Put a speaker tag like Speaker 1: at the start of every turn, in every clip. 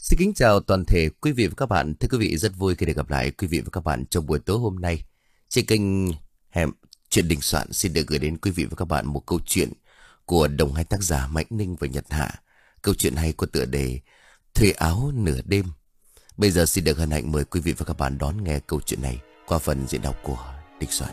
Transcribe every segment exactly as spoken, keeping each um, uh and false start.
Speaker 1: Xin kính chào toàn thể quý vị và các bạn. Thưa quý vị, rất vui khi được gặp lại quý vị và các bạn trong buổi tối hôm nay. Trên kênh Hẻm Chuyện Đình Soạn xin được gửi đến quý vị và các bạn một câu chuyện của đồng hai tác giả Mạnh Ninh và Nhật Hạ. Câu chuyện hay có tựa đề Thuê áo nửa đêm. Bây giờ xin được hân hạnh mời quý vị và các bạn đón nghe câu chuyện này qua phần diễn đọc của Đình Soạn.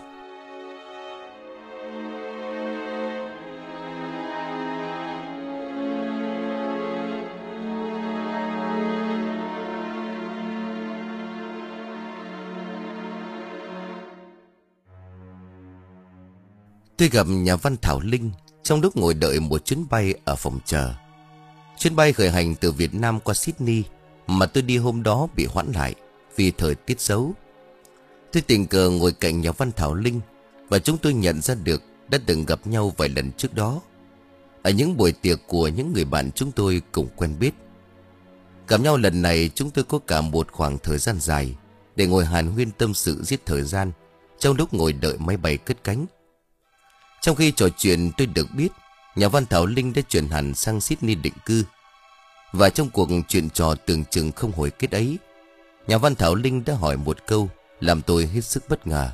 Speaker 1: Tôi gặp nhà văn Thảo Linh trong lúc ngồi đợi một chuyến bay ở phòng chờ. Chuyến bay khởi hành từ Việt Nam qua Sydney mà tôi đi hôm đó bị hoãn lại vì thời tiết xấu. Tôi tình cờ ngồi cạnh nhà văn Thảo Linh và chúng tôi nhận ra được đã từng gặp nhau vài lần trước đó ở những buổi tiệc của những người bạn chúng tôi cùng quen biết. Gặp nhau lần này chúng tôi có cả một khoảng thời gian dài để ngồi hàn huyên tâm sự giết thời gian trong lúc ngồi đợi máy bay cất cánh. Trong khi trò chuyện tôi được biết nhà văn Thảo Linh đã chuyển hẳn sang Sydney định cư. Và trong cuộc chuyện trò tưởng chừng không hồi kết ấy, nhà văn Thảo Linh đã hỏi một câu làm tôi hết sức bất ngờ.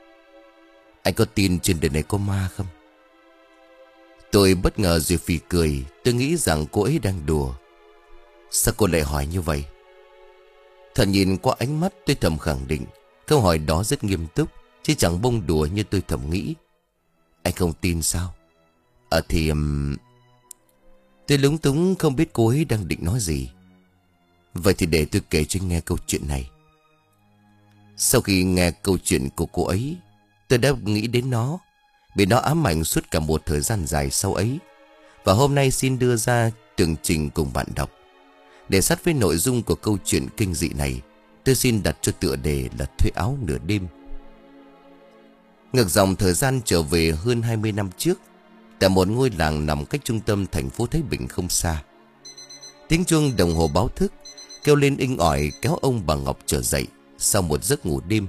Speaker 1: Anh có tin trên đời này có ma không? Tôi bất ngờ rồi phì cười. Tôi nghĩ rằng cô ấy đang đùa. Sao cô lại hỏi như vậy? Thật nhìn qua ánh mắt tôi thầm khẳng định câu hỏi đó rất nghiêm túc, chứ chẳng bông đùa như tôi thầm nghĩ. Anh không tin sao? Ờ thì um... Tôi lúng túng không biết cô ấy đang định nói gì. Vậy thì để tôi kể cho anh nghe câu chuyện này. Sau khi nghe câu chuyện của cô ấy, tôi đã nghĩ đến nó, vì nó ám ảnh suốt cả một thời gian dài sau ấy. Và hôm nay xin đưa ra tường trình cùng bạn đọc. Để sát với nội dung của câu chuyện kinh dị này, tôi xin đặt cho tựa đề là Thuê áo nửa đêm. Ngược dòng thời gian trở về hơn hai mươi năm trước, tại một ngôi làng nằm cách trung tâm thành phố Thái Bình không xa. Tiếng chuông đồng hồ báo thức kêu lên inh ỏi kéo ông bà Ngọc trở dậy sau một giấc ngủ đêm.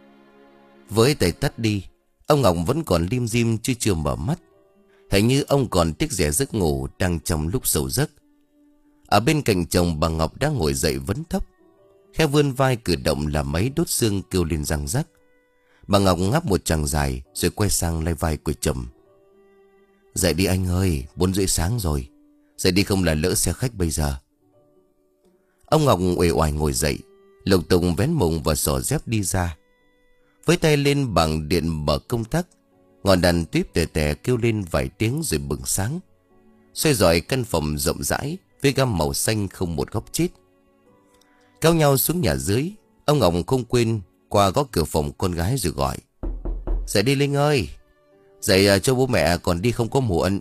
Speaker 1: Với tay tắt đi, ông Ngọc vẫn còn lim dim chứ chưa mở mắt. Hình như ông còn tiếc rẻ giấc ngủ đang trong lúc sâu giấc. Ở bên cạnh chồng, bà Ngọc đang ngồi dậy vấn thấp, khẽ vươn vai cử động làm mấy đốt xương kêu lên răng rắc. Bà Ngọc ngáp một tràng dài rồi quay sang lay vai của chồng. Dậy đi anh ơi, bốn rưỡi sáng rồi. Dậy đi không là lỡ xe khách bây giờ. Ông Ngọc uể oải ngồi dậy, lục tục vén mùng và xỏ dép đi ra. Với tay lên bảng điện mở công tắc, ngọn đèn tuyếp tè tè kêu lên vài tiếng rồi bừng sáng, xoay dọi căn phòng rộng rãi với gam màu xanh không một góc chết. Kéo nhau xuống nhà dưới, ông Ngọc không quên qua gõ cửa phòng con gái rồi gọi. Dậy đi Linh ơi, dậy cho bố mẹ còn đi không có muộn.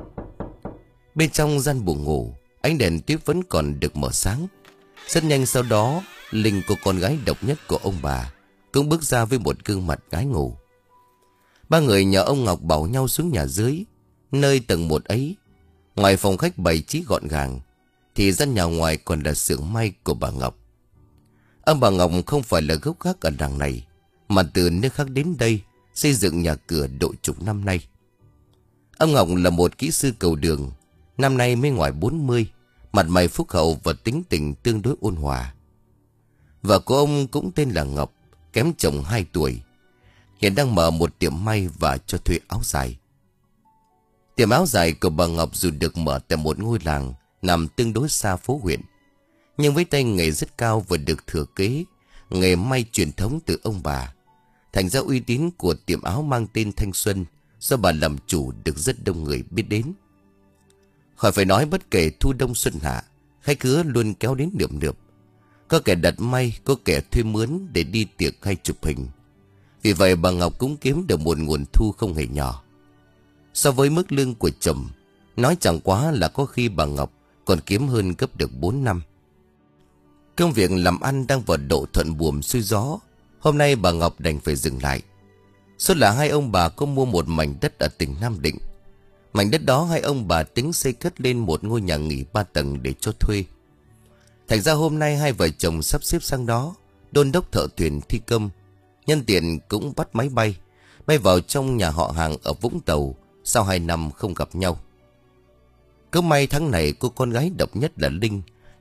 Speaker 1: Bên trong gian buồng ngủ, ánh đèn tuyếp vẫn còn được mở sáng. Rất nhanh sau đó, Linh, cô con gái độc nhất của ông bà, cũng bước ra với một gương mặt gái ngủ. Ba người nhờ ông Ngọc bảo nhau xuống nhà dưới. Nơi tầng một ấy, ngoài phòng khách bày trí gọn gàng, thì gian nhà ngoài còn là xưởng may của bà Ngọc. Ông bà Ngọc không phải là gốc gác ở làng này, mà từ nơi khác đến đây xây dựng nhà cửa độ chục năm nay. Ông Ngọc là một kỹ sư cầu đường, năm nay mới ngoài bốn mươi, mặt mày phúc hậu và tính tình tương đối ôn hòa. Vợ của ông cũng tên là Ngọc, kém chồng hai tuổi, hiện đang mở một tiệm may và cho thuê áo dài. Tiệm áo dài của bà Ngọc dù được mở tại một ngôi làng nằm tương đối xa phố huyện, nhưng với tay nghề rất cao và được thừa kế nghề may truyền thống từ ông bà, thành ra uy tín của tiệm áo mang tên Thanh Xuân do bà làm chủ được rất đông người biết đến. Khỏi phải nói, bất kể thu đông xuân hạ, khách khứa luôn kéo đến nườm nượp. Có kẻ đặt may, có kẻ thuê mướn để đi tiệc hay chụp hình. Vì vậy bà Ngọc cũng kiếm được một nguồn thu không hề nhỏ. So với mức lương của chồng, nói chẳng quá là có khi bà Ngọc còn kiếm hơn gấp được bốn năm. Công việc làm ăn đang vào độ thuận buồm xuôi gió. Hôm nay bà Ngọc đành phải dừng lại. Số là hai ông bà có mua một mảnh đất ở tỉnh Nam Định. Mảnh đất đó hai ông bà tính xây cất lên một ngôi nhà nghỉ ba tầng để cho thuê. Thành ra hôm nay hai vợ chồng sắp xếp sang đó đôn đốc thợ thuyền thi công, nhân tiện cũng bắt máy bay bay vào trong nhà họ hàng ở Vũng Tàu sau hai năm không gặp nhau. Cứ may tháng này cô con gái độc nhất là Linh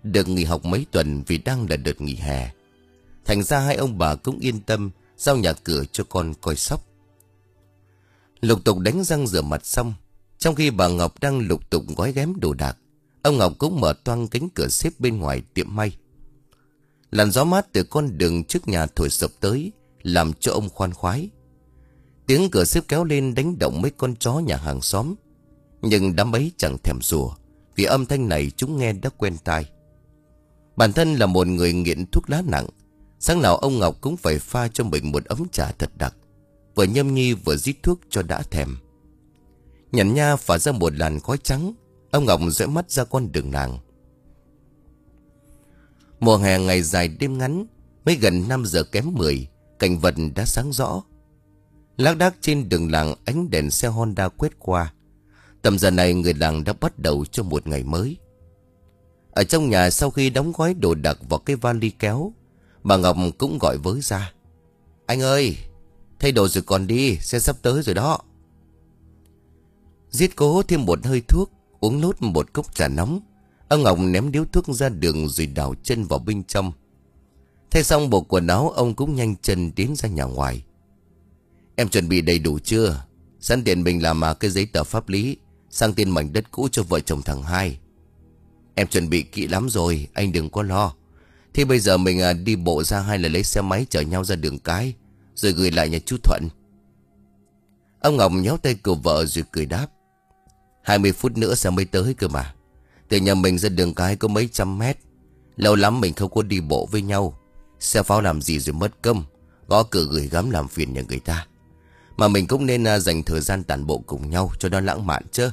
Speaker 1: được nghỉ học mấy tuần vì đang là đợt nghỉ hè. Thành ra hai ông bà cũng yên tâm giao nhà cửa cho con coi sóc. Lục tục đánh răng rửa mặt xong, trong khi bà Ngọc đang lục tục gói ghém đồ đạc, ông Ngọc cũng mở toang cánh cửa xếp bên ngoài tiệm may. Làn gió mát từ con đường trước nhà thổi sộc tới, làm cho ông khoan khoái. Tiếng cửa xếp kéo lên đánh động mấy con chó nhà hàng xóm, nhưng đám ấy chẳng thèm rủa, vì âm thanh này chúng nghe đã quen tai. Bản thân là một người nghiện thuốc lá nặng, sáng nào ông Ngọc cũng phải pha cho mình một ấm trà thật đặc, vừa nhâm nhi vừa rít thuốc cho đã thèm. Nhẫn nha phả ra một làn khói trắng, ông Ngọc dõi mắt ra con đường làng. Mùa hè ngày dài đêm ngắn, mới gần năm giờ kém mười, cảnh vật đã sáng rõ. Lác đác trên đường làng ánh đèn xe Honda quét qua. Tầm giờ này người làng đã bắt đầu cho một ngày mới. Ở trong nhà sau khi đóng gói đồ đạc vào cái vali kéo, bà Ngọc cũng gọi với ra. Anh ơi, thay đồ rồi còn đi, xe sắp tới rồi đó. Giết cố thêm một hơi thuốc, uống nốt một cốc trà nóng. Ông Ngọc ném điếu thuốc ra đường rồi đào chân vào bên trong. Thay xong bộ quần áo, ông cũng nhanh chân tiến ra nhà ngoài. Em chuẩn bị đầy đủ chưa? Sẵn tiện mình làm mà cái giấy tờ pháp lý sang tên mảnh đất cũ cho vợ chồng thằng Hai. Em chuẩn bị kỹ lắm rồi, anh đừng có lo. Thế bây giờ mình à, đi bộ ra hay là lấy xe máy chở nhau ra đường cái, rồi gửi lại nhà chú Thuận? Ông Ngọc nhéo tay của vợ rồi cười đáp. Hai mươi phút nữa sẽ mới tới cơ mà. Từ nhà mình ra đường cái có mấy trăm mét. Lâu lắm mình không có đi bộ với nhau. Xe pháo làm gì rồi mất công, gõ cửa gửi gắm làm phiền nhà người ta. Mà mình cũng nên à, dành thời gian tản bộ cùng nhau cho nó lãng mạn chứ.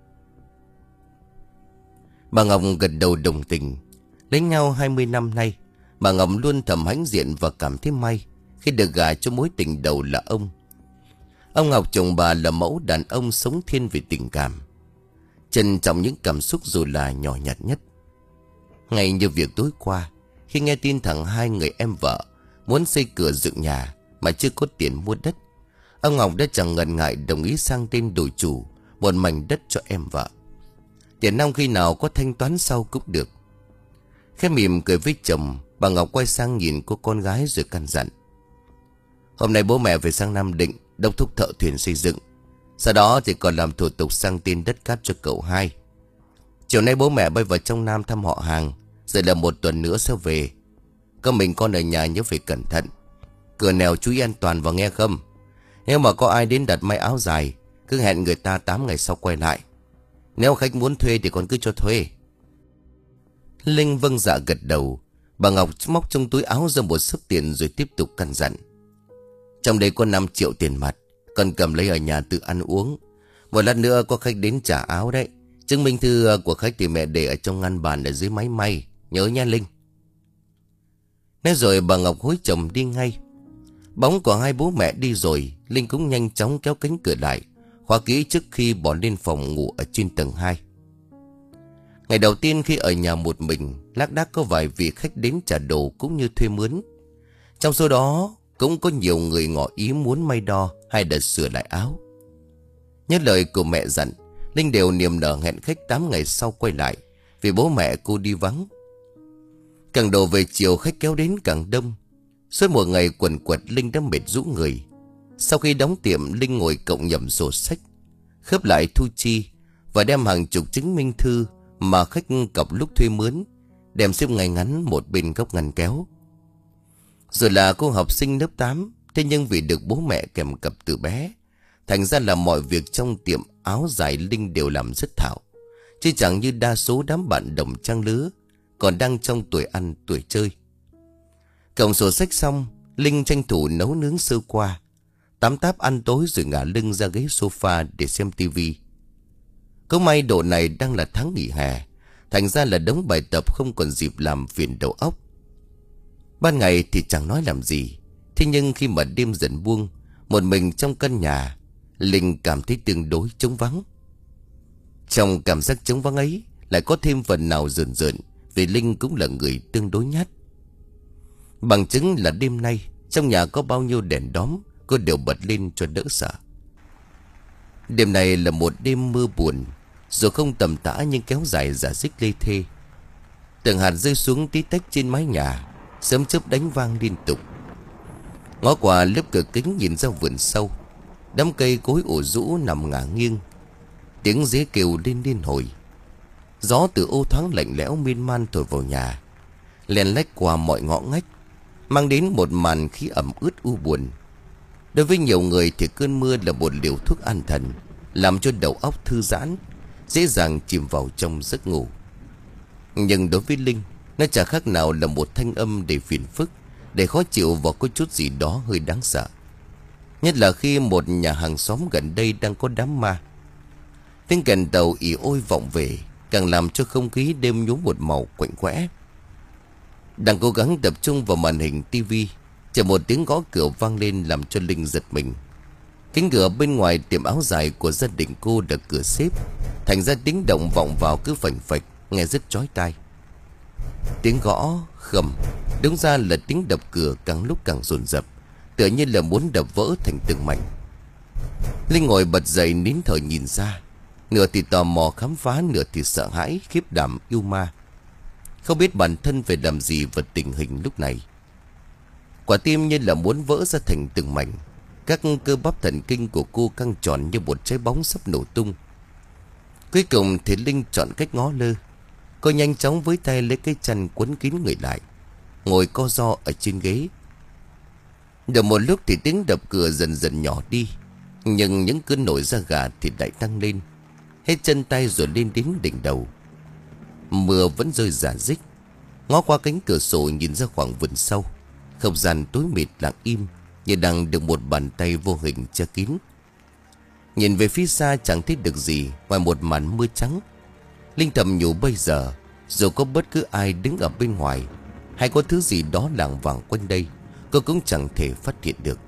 Speaker 1: Bà Ngọc gật đầu đồng tình. Lấy nhau hai mươi năm nay, bà Ngọc luôn thầm hãnh diện và cảm thấy may khi được gả cho mối tình đầu là ông. Ông Ngọc chồng bà là mẫu đàn ông sống thiên về tình cảm, trân trọng những cảm xúc dù là nhỏ nhặt nhất. Ngay như việc tối qua, khi nghe tin thằng Hai người em vợ muốn xây cửa dựng nhà mà chưa có tiền mua đất, ông Ngọc đã chẳng ngần ngại đồng ý sang tên đổi chủ một mảnh đất cho em vợ. Tiền nong khi nào có thanh toán sau cũng được. Khẽ mỉm cười với chồng, bà Ngọc quay sang nhìn cô con gái rồi căn dặn. Hôm nay bố mẹ về sang Nam Định đốc thúc thợ thuyền xây dựng, sau đó thì còn làm thủ tục sang tên đất cát cho cậu Hai. Chiều nay bố mẹ bay vào trong Nam thăm họ hàng, rồi là một tuần nữa sẽ về. Có mình con ở nhà nhớ phải cẩn thận, cửa nẻo chú ý an toàn và nghe không. Nếu mà có ai đến đặt may áo dài, cứ hẹn người ta tám ngày sau quay lại. Nếu khách muốn thuê thì còn cứ cho thuê. Linh vâng dạ gật đầu. Bà Ngọc móc trong túi áo ra một sấp tiền rồi tiếp tục căn dặn. Trong đây có năm triệu tiền mặt, con cầm lấy ở nhà tự ăn uống. Một lát nữa có khách đến trả áo đấy. Chứng minh thư của khách thì mẹ để ở trong ngăn bàn ở dưới máy may. Nhớ nha Linh. Nói rồi bà Ngọc hối chồng đi ngay. Bóng của hai bố mẹ đi rồi, Linh cũng nhanh chóng kéo cánh cửa lại, khóa kỹ trước khi bỏ lên phòng ngủ ở trên tầng hai. Ngày đầu tiên khi ở nhà một mình, lác đác có vài vị khách đến trả đồ cũng như thuê mướn. Trong số đó cũng có nhiều người ngỏ ý muốn may đo hay đặt sửa lại áo. Nhớ lời của mẹ dặn, Linh đều niềm nở hẹn khách tám ngày sau quay lại, vì bố mẹ cô đi vắng. Càng đổ về chiều khách kéo đến càng đông. Suốt một ngày quần quật Linh đã mệt rũ người. Sau khi đóng tiệm, Linh ngồi cộng nhẩm sổ sách, khớp lại thu chi và đem hàng chục chứng minh thư mà khách cọc lúc thuê mướn, đem xếp ngay ngắn một bên góc ngăn kéo. Rồi là cô học sinh lớp tám, thế nhưng vì được bố mẹ kèm cặp từ bé, thành ra là mọi việc trong tiệm áo dài Linh đều làm rất thạo, chứ chẳng như đa số đám bạn đồng trang lứa còn đang trong tuổi ăn tuổi chơi. Cộng sổ sách xong, Linh tranh thủ nấu nướng sơ qua, tắm táp ăn tối rồi ngả lưng ra ghế sofa để xem tivi. Có may độ này đang là tháng nghỉ hè, thành ra là đống bài tập không còn dịp làm phiền đầu óc. Ban ngày thì chẳng nói làm gì, thế nhưng khi mà đêm dần buông, một mình trong căn nhà, Linh cảm thấy tương đối trống vắng. Trong cảm giác trống vắng ấy lại có thêm phần nào rợn rợn, vì Linh cũng là người tương đối nhát. Bằng chứng là đêm nay trong nhà có bao nhiêu đèn đóm, cô đều bật lên cho đỡ sợ. Đêm này là một đêm mưa buồn, dù không tầm tã nhưng kéo dài rả rích lê thê. Từng hạt rơi xuống tí tách trên mái nhà, sấm chớp đánh vang liên tục. Ngó qua lớp cửa kính nhìn ra vườn sâu, đám cây cối ủ rũ nằm ngả nghiêng, tiếng dế kêu lên liên hồi. Gió từ ô thoáng lạnh lẽo miên man thổi vào nhà, len lách qua mọi ngõ ngách, mang đến một màn khí ẩm ướt u buồn. Đối với nhiều người thì cơn mưa là một liều thuốc an thần, làm cho đầu óc thư giãn, dễ dàng chìm vào trong giấc ngủ. Nhưng đối với Linh, nó chả khác nào là một thanh âm đầy phiền phức, để khó chịu và có chút gì đó hơi đáng sợ. Nhất là khi một nhà hàng xóm gần đây đang có đám ma. Tiếng kèn tàu ì ôi vọng về, càng làm cho không khí đêm nhuốm một màu quạnh quẽ. Đang cố gắng tập trung vào màn hình tivi, chợt một tiếng gõ cửa vang lên làm cho Linh giật mình. Cánh cửa bên ngoài tiệm áo dài của gia đình cô được cửa xếp, thành ra tiếng động vọng vào cứ phành phạch, nghe rất chói tai. Tiếng gõ khầm, đúng ra là tiếng đập cửa càng lúc càng dồn dập, tựa như là muốn đập vỡ thành từng mảnh. Linh ngồi bật dậy nín thở nhìn ra, nửa thì tò mò khám phá, nửa thì sợ hãi khiếp đảm yêu ma. Không biết bản thân phải làm gì vào tình hình lúc này. Quả tim như là muốn vỡ ra thành từng mảnh, các cơ bắp thần kinh của cô căng tròn như một trái bóng sắp nổ tung. Cuối cùng thì Linh chọn cách ngó lơ. Cô nhanh chóng với tay lấy cái chăn quấn kín người lại, ngồi co ro ở trên ghế. Được một lúc thì tiếng đập cửa dần dần nhỏ đi, nhưng những cơn nổi da gà thì lại tăng lên, hết chân tay rồi lên đến đỉnh đầu. Mưa vẫn rơi rả rích. Ngó qua cánh cửa sổ nhìn ra khoảng vườn sau, không gian tối mịt lặng im, như đang được một bàn tay vô hình che kín. Nhìn về phía xa chẳng thấy được gì ngoài một màn mưa trắng. Linh thầm nhủ bây giờ, dù có bất cứ ai đứng ở bên ngoài, hay có thứ gì đó lảng vảng quanh đây, cô cũng chẳng thể phát hiện được.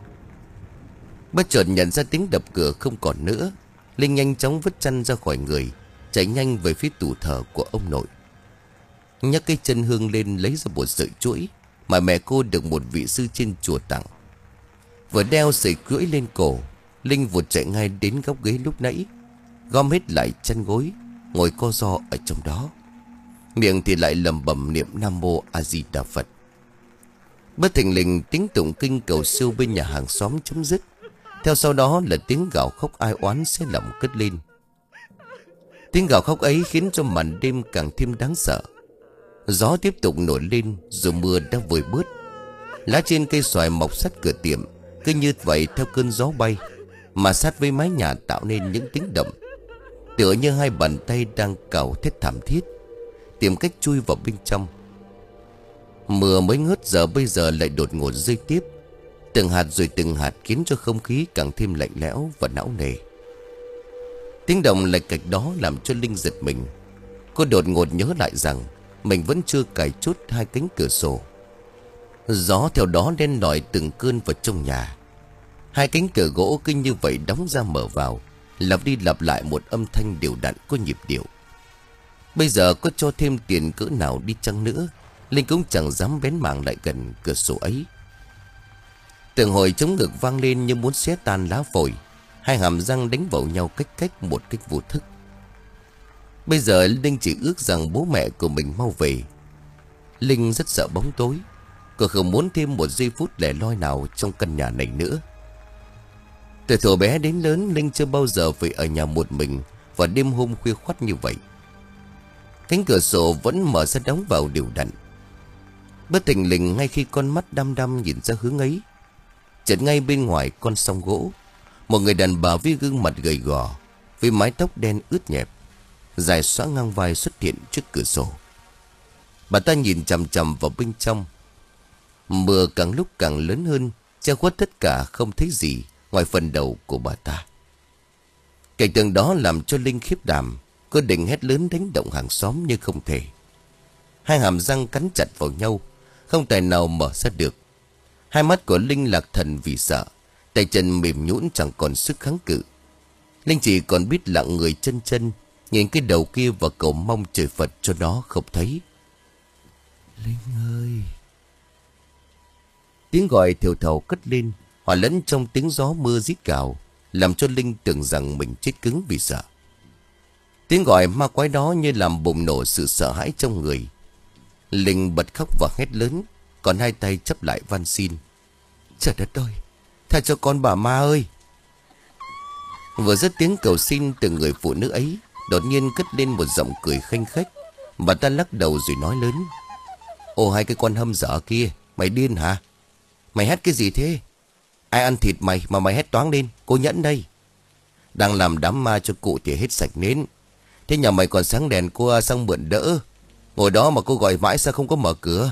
Speaker 1: Bất chợt nhận ra tiếng đập cửa không còn nữa, Linh nhanh chóng vứt chăn ra khỏi người, chạy nhanh về phía tủ thờ của ông nội. Nhấc cái chân hương lên lấy ra một sợi chuỗi mà mẹ cô được một vị sư trên chùa tặng. Vừa đeo sợi cưỡi lên cổ, Linh vụt chạy ngay đến góc ghế lúc nãy, gom hết lại chăn gối, ngồi co ro ở trong đó, miệng thì lại lẩm bẩm niệm Nam Mô A Di Đà Phật. Bất thình lình tiếng tụng kinh cầu siêu bên nhà hàng xóm chấm dứt, theo sau đó là tiếng gào khóc ai oán xé lòng cất lên. Tiếng gào khóc ấy khiến cho màn đêm càng thêm đáng sợ. Gió tiếp tục nổi lên dù mưa đã vơi bớt. Lá trên cây xoài mọc sát cửa tiệm cứ như vậy theo cơn gió bay, mà sát với mái nhà tạo nên những tiếng động, tựa như hai bàn tay đang cào thét thảm thiết, tìm cách chui vào bên trong. Mưa mới ngớt giờ bây giờ lại đột ngột rơi tiếp, từng hạt rồi từng hạt, khiến cho không khí càng thêm lạnh lẽo và não nề. Tiếng động lạch cạch đó làm cho Linh giật mình. Cô đột ngột nhớ lại rằng mình vẫn chưa cài chốt hai cánh cửa sổ. Gió theo đó đen lỏi từng cơn vào trong nhà. Hai cánh cửa gỗ cứ như vậy đóng ra mở vào, lặp đi lặp lại một âm thanh đều đặn có nhịp điệu. Bây giờ có cho thêm tiền cỡ nào đi chăng nữa, Linh cũng chẳng dám bén mảng lại gần cửa sổ ấy. Từng hồi chống ngực vang lên như muốn xé tan lá phổi, hai hàm răng đánh vào nhau cách cách một cách vô thức. Bây giờ Linh chỉ ước rằng bố mẹ của mình mau về. Linh rất sợ bóng tối, cô không muốn thêm một giây phút lẻ loi nào trong căn nhà này nữa. Từ thuở bé đến lớn, Linh chưa bao giờ phải ở nhà một mình vào đêm hôm khuya khoắt như vậy. Cánh cửa sổ vẫn mở ra đóng vào đều đặn. Bất thình lình ngay khi con mắt đăm đăm nhìn ra hướng ấy, chợt ngay bên ngoài con song gỗ, một người đàn bà với gương mặt gầy gò, với mái tóc đen ướt nhẹp, dài xõa ngang vai xuất hiện trước cửa sổ. Bà ta nhìn chằm chằm vào bên trong. Mưa càng lúc càng lớn hơn, che khuất tất cả, không thấy gì ngoài phần đầu của bà ta. Cảnh tượng đó làm cho Linh khiếp đảm. Cô định hét lớn đánh động hàng xóm nhưng không thể. Hai hàm răng cắn chặt vào nhau, không tài nào mở ra được. Hai mắt của Linh lạc thần vì sợ, tay chân mềm nhũn chẳng còn sức kháng cự. Linh chỉ còn biết lặng người chân chân, nhìn cái đầu kia và cầu mong trời Phật cho nó không thấy. Linh ơi! Tiếng gọi thều thào cất lên, hòa lẫn trong tiếng gió mưa rít gào, làm cho Linh tưởng rằng mình chết cứng vì sợ. Tiếng gọi ma quái đó như làm bùng nổ sự sợ hãi trong người. Linh bật khóc và hét lớn, còn hai tay chắp lại van xin. Trời đất ơi, tha cho con bà Ma ơi. Vừa dứt tiếng cầu xin từ người phụ nữ ấy, đột nhiên cất lên một giọng cười khanh khách. Bà ta lắc đầu rồi nói lớn. Ồ, hai cái con hâm dở kia, mày điên hả? Mày hét cái gì thế? Ai ăn thịt mày mà mày hét toáng lên? Cô Nhẫn đây. Đang làm đám ma cho cụ thì hết sạch nến. Thế nhà mày còn sáng đèn cô sang mượn đỡ. Ngồi đó mà cô gọi mãi sao không có mở cửa?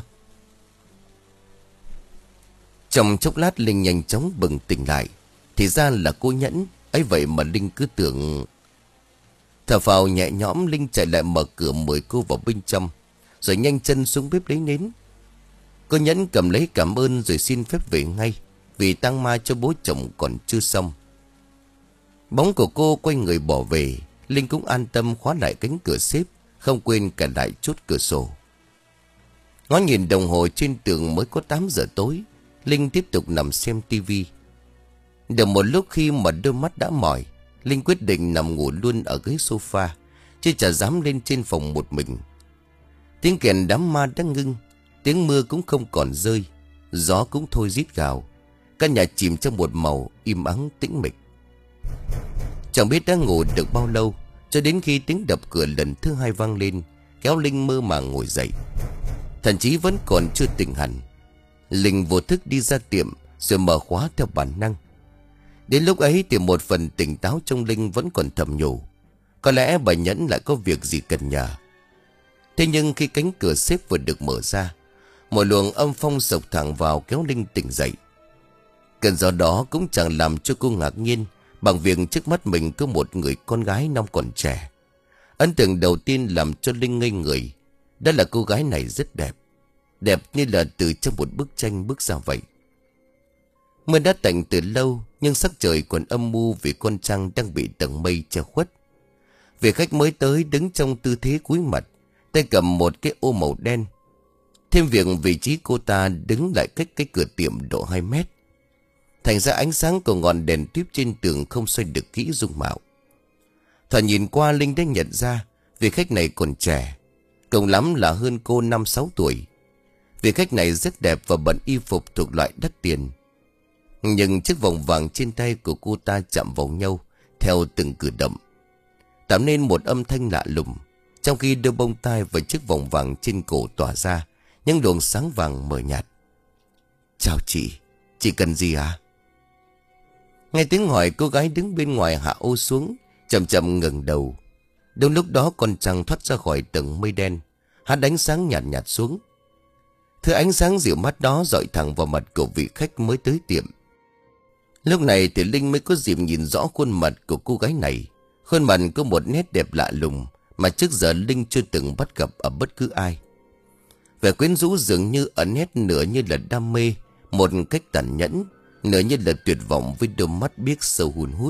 Speaker 1: Trong chốc lát Linh nhanh chóng bừng tỉnh lại. Thì ra là cô Nhẫn. Ấy vậy mà Linh cứ tưởng. Thở phào nhẹ nhõm, Linh chạy lại mở cửa mời cô vào bên trong, rồi nhanh chân xuống bếp lấy nến. Cô Nhẫn cầm lấy cảm ơn rồi xin phép về ngay, vì tang ma cho bố chồng còn chưa xong. Bóng của cô quay người bỏ về. Linh cũng an tâm khóa lại cánh cửa xếp, không quên cả lại chốt cửa sổ. Ngó nhìn đồng hồ trên tường mới có tám giờ tối. Linh tiếp tục nằm xem tivi. Được một lúc khi mà đôi mắt đã mỏi, Linh quyết định nằm ngủ luôn ở ghế sofa, chứ chả dám lên trên phòng một mình. Tiếng kèn đám ma đã ngưng, tiếng mưa cũng không còn rơi, gió cũng thôi rít gào. Căn nhà chìm trong một màu im ắng tĩnh mịch. Chẳng biết đã ngủ được bao lâu, cho đến khi tiếng đập cửa lần thứ hai vang lên, kéo Linh mơ màng ngồi dậy. Thậm chí vẫn còn chưa tỉnh hẳn. Linh vô thức đi ra tiệm rồi mở khóa theo bản năng. Đến lúc ấy thì một phần tỉnh táo trong Linh vẫn còn thầm nhủ, có lẽ bà Nhẫn lại có việc gì cần nhờ. Thế nhưng khi cánh cửa xếp vừa được mở ra, một luồng âm phong sộc thẳng vào kéo Linh tỉnh dậy. Cơn gió đó cũng chẳng làm cho cô ngạc nhiên bằng việc trước mắt mình có một người con gái năm còn trẻ. Ấn tượng đầu tiên làm cho Linh ngây người, đó là cô gái này rất đẹp, đẹp như là từ trong một bức tranh bước ra vậy. Mưa đã tạnh từ lâu, nhưng sắc trời còn âm mưu vì con trăng đang bị tầng mây che khuất. Vị khách mới tới đứng trong tư thế cúi mặt, tay cầm một cái ô màu đen. Thêm việc vị trí cô ta đứng lại cách cái cửa tiệm độ hai mét, thành ra ánh sáng của ngọn đèn tiếp trên tường không xoay được kỹ dung mạo. Thoạt nhìn qua, Linh đã nhận ra vị khách này còn trẻ, cùng lắm là hơn cô năm sáu tuổi. Vị khách này rất đẹp và bận y phục thuộc loại đắt tiền. Nhưng chiếc vòng vàng trên tay của cô ta chạm vào nhau theo từng cử động, tạo nên một âm thanh lạ lùng, trong khi đôi bông tai và chiếc vòng vàng trên cổ tỏa ra những luồng sáng vàng mờ nhạt. Chào chị, chị cần gì à? Nghe tiếng hỏi, cô gái đứng bên ngoài hạ ô xuống, chậm chậm ngẩng đầu. Đúng lúc đó con trăng thoát ra khỏi tầng mây đen, hắt ánh sáng nhạt nhạt xuống. Thứ ánh sáng dịu mắt đó dọi thẳng vào mặt của vị khách mới tới tiệm. Lúc này thì Linh mới có dịp nhìn rõ khuôn mặt của cô gái này. Khuôn mặt có một nét đẹp lạ lùng mà trước giờ Linh chưa từng bắt gặp ở bất cứ ai. Vẻ quyến rũ dường như ở nét nửa như là đam mê một cách tàn nhẫn, nửa như là tuyệt vọng với đôi mắt biếc sâu hun hút.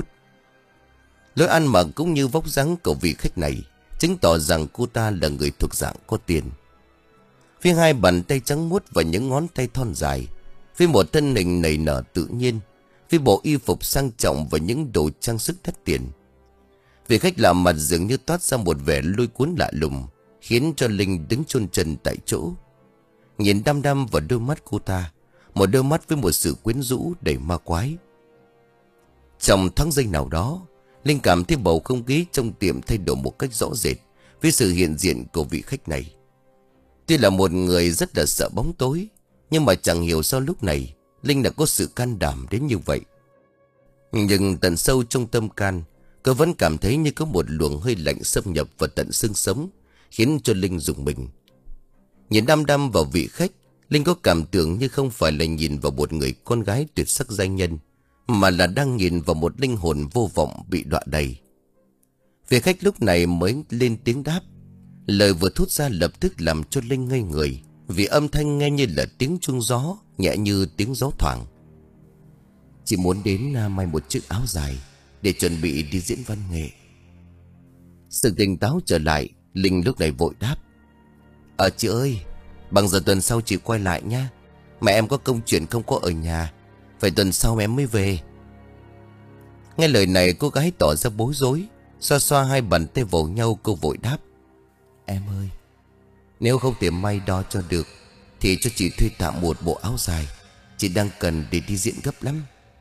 Speaker 1: Lối ăn mặc cũng như vóc dáng của vị khách này chứng tỏ rằng cô ta là người thuộc dạng có tiền. Phía hai bàn tay trắng muốt và những ngón tay thon dài, với một thân hình nảy nở tự nhiên, với bộ y phục sang trọng và những đồ trang sức đắt tiền. Vị khách làm mặt dường như toát ra một vẻ lôi cuốn lạ lùng, khiến cho Linh đứng chôn chân tại chỗ, nhìn đăm đăm vào đôi mắt cô ta, một đôi mắt với một sự quyến rũ đầy ma quái. Trong thoáng giây nào đó, Linh cảm thấy bầu không khí trong tiệm thay đổi một cách rõ rệt với sự hiện diện của vị khách này. Tuy là một người rất là sợ bóng tối, nhưng mà chẳng hiểu sao lúc này Linh đã có sự can đảm đến như vậy. Nhưng tận sâu trong tâm can, cô vẫn cảm thấy như có một luồng hơi lạnh xâm nhập vào tận xương sống, khiến cho Linh rùng mình. Nhìn đăm đăm vào vị khách, Linh có cảm tưởng như không phải là nhìn vào một người con gái tuyệt sắc giai nhân, mà là đang nhìn vào một linh hồn vô vọng bị đọa đầy. Vị khách lúc này mới lên tiếng đáp. Lời vừa thốt ra lập tức làm cho Linh ngây người, vì âm thanh nghe như là tiếng chuông gió, nhẹ như tiếng gió thoảng. Chị muốn đến may một chiếc áo dài để chuẩn bị đi diễn văn nghệ. Sự tỉnh táo trở lại, Linh lúc này vội đáp. Ờ chị ơi, bằng giờ tuần sau chị quay lại nha. Mẹ em có công chuyện không có ở nhà, phải tuần sau em mới về. Nghe lời này, cô gái tỏ ra bối rối, xoa xoa hai bàn tay vào nhau, cô vội đáp. Em ơi, Nếu không thể may đo cho được thì cho chị thuê tạm một bộ áo dài. Chị đang cần để đi diễn gấp lắm.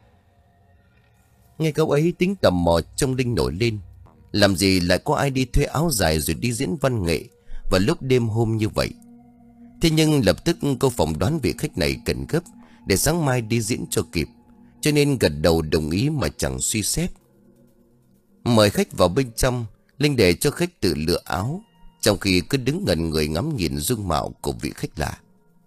Speaker 1: Nghe câu ấy tính tò mò trong Linh nổi lên. Làm gì lại có ai đi thuê áo dài rồi đi diễn văn nghệ vào lúc đêm hôm như vậy. Thế nhưng lập tức cô phỏng đoán vị khách này cần gấp để sáng mai đi diễn cho kịp, cho nên gật đầu đồng ý mà chẳng suy xét. Mời khách vào bên trong, Linh để cho khách tự lựa áo, trong khi cứ đứng ngẩn người ngắm nhìn dung mạo của vị khách lạ.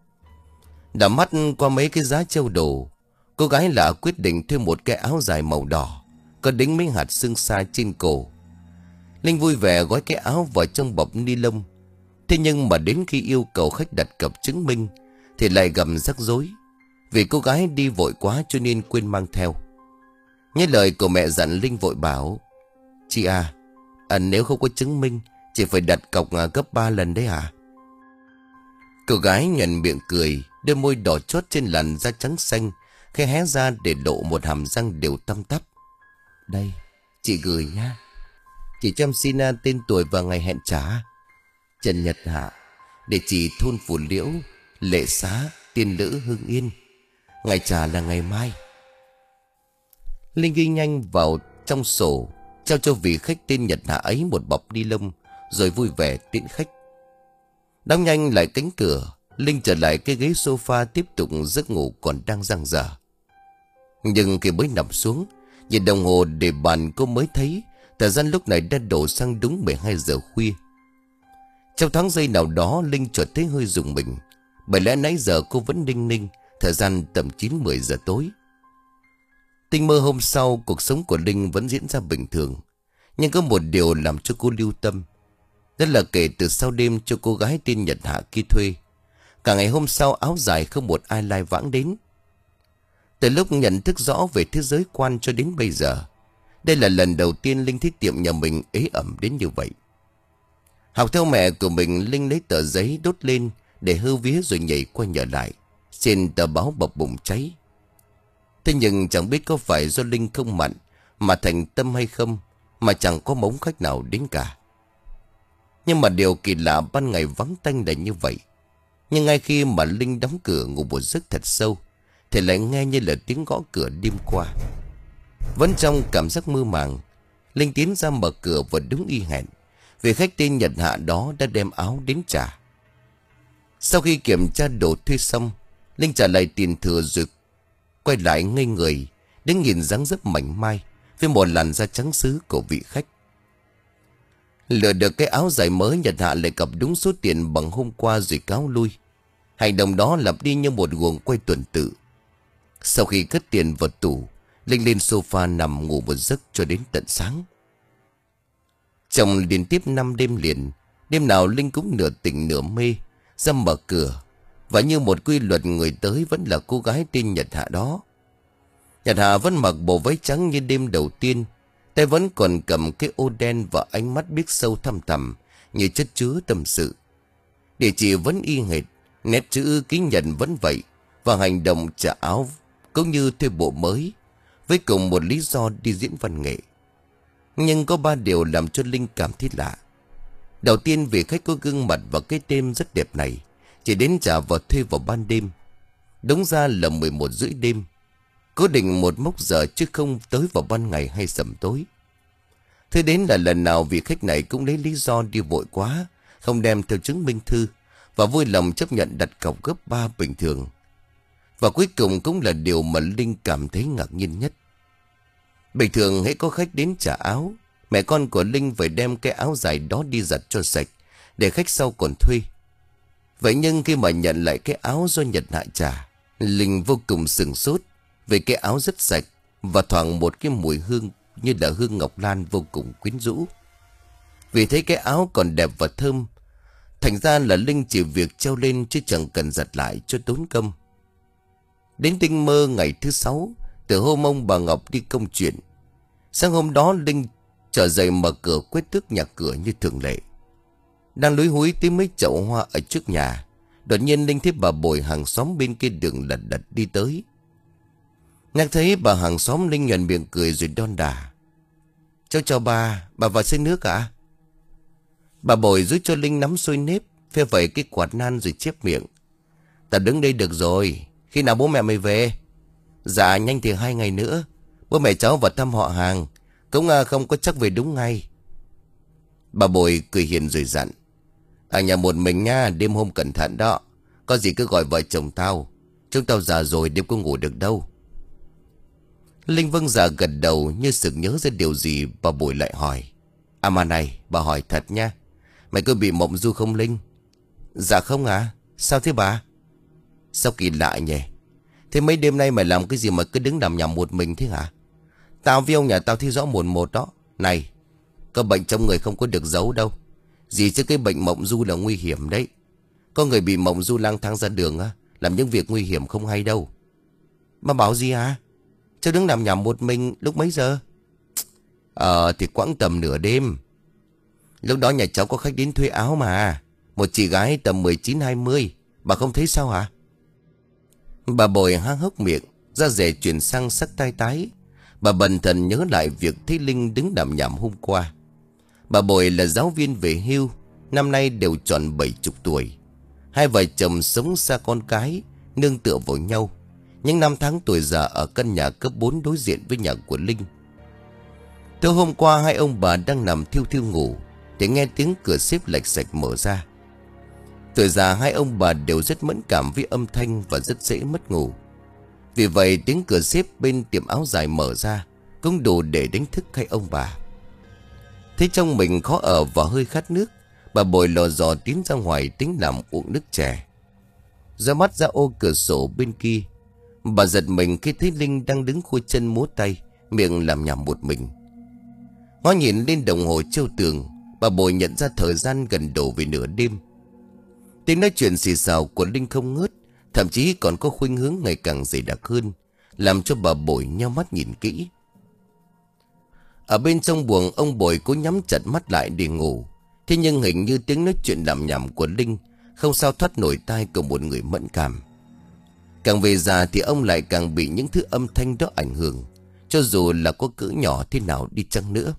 Speaker 1: Đảo mắt qua mấy cái giá treo đồ, cô gái lạ quyết định thuê một cái áo dài màu đỏ, có đính mấy hạt sương sa trên cổ. Linh vui vẻ gói cái áo vào trong bọc ni lông. Thế nhưng mà đến khi yêu cầu khách đặt cọc chứng minh thì lại gặp rắc rối. Vì cô gái đi vội quá cho nên quên mang theo. Nhớ lời của mẹ dặn, Linh vội bảo: Chị à, à nếu không có chứng minh chị phải đặt cọc gấp ba lần đấy à? Cô gái nhoẻn miệng cười, đôi môi đỏ chót trên làn da trắng xanh khẽ hé ra để lộ một hàm răng đều tăm tắp. Đây, chị gửi nha. Chị cho em xin tên tuổi và ngày hẹn trả. Trần Nhật Hạ, địa chỉ thôn Phủ Liễu, Lệ Xá, Tiên Lữ, Hưng Yên. Ngày trả là ngày mai. Linh ghi nhanh vào trong sổ, trao cho vị khách tên Nhật Hạ ấy một bọc ni lông, rồi vui vẻ tiễn khách. Đóng nhanh lại cánh cửa, Linh trở lại cái ghế sofa tiếp tục giấc ngủ còn đang dang dở. Nhưng khi mới nằm xuống, nhìn đồng hồ để bàn, cô mới thấy thời gian lúc này đã đổ sang đúng mười hai giờ khuya. Trong thoáng giây nào đó, Linh chợt thấy hơi rùng mình, bởi lẽ nãy giờ cô vẫn ninh ninh thời gian tầm chín mười giờ tối. Tinh mơ hôm sau, cuộc sống của Linh vẫn diễn ra bình thường. Nhưng có một điều làm cho cô lưu tâm. Đó là kể từ sau đêm cho cô gái tên Nhật Hạ kia thuê, cả ngày hôm sau áo dài không một ai lai vãng đến. Từ lúc nhận thức rõ về thế giới quan cho đến bây giờ, đây là lần đầu tiên Linh thấy tiệm nhà mình ế ẩm đến như vậy. Học theo mẹ của mình, Linh lấy tờ giấy đốt lên để hơ vía rồi nhảy qua nhờ lại. Trên tờ báo bập bùng cháy. Thế nhưng chẳng biết có phải do Linh không mặn mà thành tâm hay không, mà chẳng có mống khách nào đến cả. Nhưng mà điều kỳ lạ, ban ngày vắng tanh là như vậy, nhưng ngay khi mà Linh đóng cửa ngủ một giấc thật sâu thì lại nghe như là tiếng gõ cửa đêm qua. Vẫn trong cảm giác mơ màng, Linh tiến ra mở cửa và đúng y hẹn, vì khách tên Nhật Hạ đó đã đem áo đến trả. Sau khi kiểm tra đồ thuê xong, Linh trả lại tiền thừa rồi quay lại ngây người, đứng nhìn dáng dấp mảnh mai với một làn da trắng sứ của vị khách. Lựa được cái áo dài mới, Nhật Hạ lại cặp đúng số tiền bằng hôm qua rồi cáo lui. Hành động đó lặp đi như một guồng quay tuần tự. Sau khi cất tiền vào tủ, Linh lên sofa nằm ngủ một giấc cho đến tận sáng. Trong liên tiếp năm đêm liền, đêm nào Linh cũng nửa tỉnh nửa mê ra mở cửa, và như một quy luật người tới vẫn là cô gái tên Nhật Hạ đó. Nhật Hạ vẫn mặc bộ váy trắng như đêm đầu tiên, tay vẫn còn cầm cái ô đen và ánh mắt biết sâu thăm thẳm như chất chứa tâm sự. Địa chỉ vẫn y hệt, nét chữ ký nhận vẫn vậy, và hành động trả áo cũng như thuê bộ mới, với cùng một lý do đi diễn văn nghệ. Nhưng có ba điều làm cho Linh cảm thấy lạ. Đầu tiên, vì khách có gương mặt và cái tên rất đẹp này chỉ đến trả và thuê vào ban đêm, đúng ra là mười một rưỡi đêm, cố định một mốc giờ chứ không tới vào ban ngày hay sẩm tối. Thứ đến là lần nào vị khách này cũng lấy lý do đi vội quá, không đem theo chứng minh thư, và vui lòng chấp nhận đặt cọc gấp ba bình thường. Và cuối cùng cũng là điều mà Linh cảm thấy ngạc nhiên nhất. Bình thường hễ có khách đến trả áo, mẹ con của Linh phải đem cái áo dài đó đi giặt cho sạch để khách sau còn thuê. Vậy nhưng khi mà nhận lại cái áo do Nhật Hạ trả, Linh vô cùng sửng sốt, vì cái áo rất sạch và thoảng một cái mùi hương như là hương ngọc lan vô cùng quyến rũ. Vì thấy cái áo còn đẹp và thơm, thành ra là Linh chỉ việc treo lên chứ chẳng cần giặt lại cho tốn công. Đến tinh mơ ngày thứ sáu, từ hôm ông bà Ngọc đi công chuyện, sáng hôm đó Linh trở dậy mở cửa quét tước nhà cửa như thường lệ. Đang lúi húi tới mấy chậu hoa ở trước nhà, đột nhiên Linh thấy bà Bồi hàng xóm bên kia đường lật đật đi tới. Nhắc thấy bà hàng xóm, Linh nhoẻn miệng cười rồi đon đả: "Cháu chào bà, bà vào xin nước à?" Bà Bồi giúp cho Linh nắm xôi nếp, phe vẩy cái quạt nan rồi chép miệng. Tao đứng đây được rồi. Khi nào bố mẹ mày về? Dạ nhanh thì hai ngày nữa. Bố mẹ cháu vào thăm họ hàng. Cũng à, không có chắc về đúng ngày. Bà Bồi cười hiền rồi dặn. Ở nhà một mình nha, đêm hôm cẩn thận đó. Có gì cứ gọi vợ chồng tao. Chúng tao già rồi đêm có ngủ được đâu. Linh vâng dạ gật đầu, như sực nhớ ra điều gì. Bà Bồi lại hỏi. À mà này, bà hỏi thật nha. Mày có bị mộng du không Linh? Dạ không à? Sao thế bà? Sao kỳ lạ nhỉ? Thế mấy đêm nay mày làm cái gì mà cứ đứng nằm nhằm một mình thế hả? Tao với ông nhà tao thấy rõ một một đó. Này, có bệnh trong người không có được giấu đâu. Gì chứ cái bệnh mộng du là nguy hiểm đấy. Có người bị mộng du lang thang ra đường á, làm những việc nguy hiểm không hay đâu. Mà bảo gì hả? Cháu đứng nằm nhằm một mình lúc mấy giờ? Ờ thì quãng tầm nửa đêm. Lúc đó nhà cháu có khách đến thuê áo mà. Một chị gái tầm mười chín hai mươi. Bà không thấy sao hả? Bà Bồi há hốc miệng, da dẻ chuyển sang sắc tai tái. Bà bần thần nhớ lại việc thấy Linh đứng nằm nhằm hôm qua. Bà Bồi là giáo viên về hưu, năm nay đều tròn bảy chục tuổi. Hai vợ chồng sống xa con cái, nương tựa vào nhau. Những năm tháng tuổi già ở căn nhà cấp bốn đối diện với nhà của Linh. Tối hôm qua hai ông bà đang nằm thiêu thiêu ngủ thì nghe tiếng cửa xếp lạch sạch mở ra. Tuổi già hai ông bà đều rất mẫn cảm với âm thanh và rất dễ mất ngủ. Vì vậy tiếng cửa xếp bên tiệm áo dài mở ra cũng đủ để đánh thức hai ông bà. Thấy trong mình khó ở và hơi khát nước, bà Bồi lò dò tiến ra ngoài tính làm uống nước chè. Ra mắt ra ô cửa sổ bên kia, bà giật mình khi thấy Linh đang đứng khuôi chân múa tay, miệng làm nhảm một mình. Ngó nhìn lên đồng hồ treo tường, bà Bồi nhận ra thời gian gần đổ về nửa đêm. Tiếng nói chuyện xì xào của Linh không ngớt, thậm chí còn có khuynh hướng ngày càng dày đặc hơn, làm cho bà Bồi nheo mắt nhìn kỹ. Ở bên trong buồng, ông Bồi cố nhắm chặt mắt lại để ngủ. Thế nhưng hình như tiếng nói chuyện lẩm nhẩm của Linh không sao thoát nổi tai của một người mẫn cảm. Càng về già thì ông lại càng bị những thứ âm thanh đó ảnh hưởng, cho dù là có cỡ nhỏ thế nào đi chăng nữa.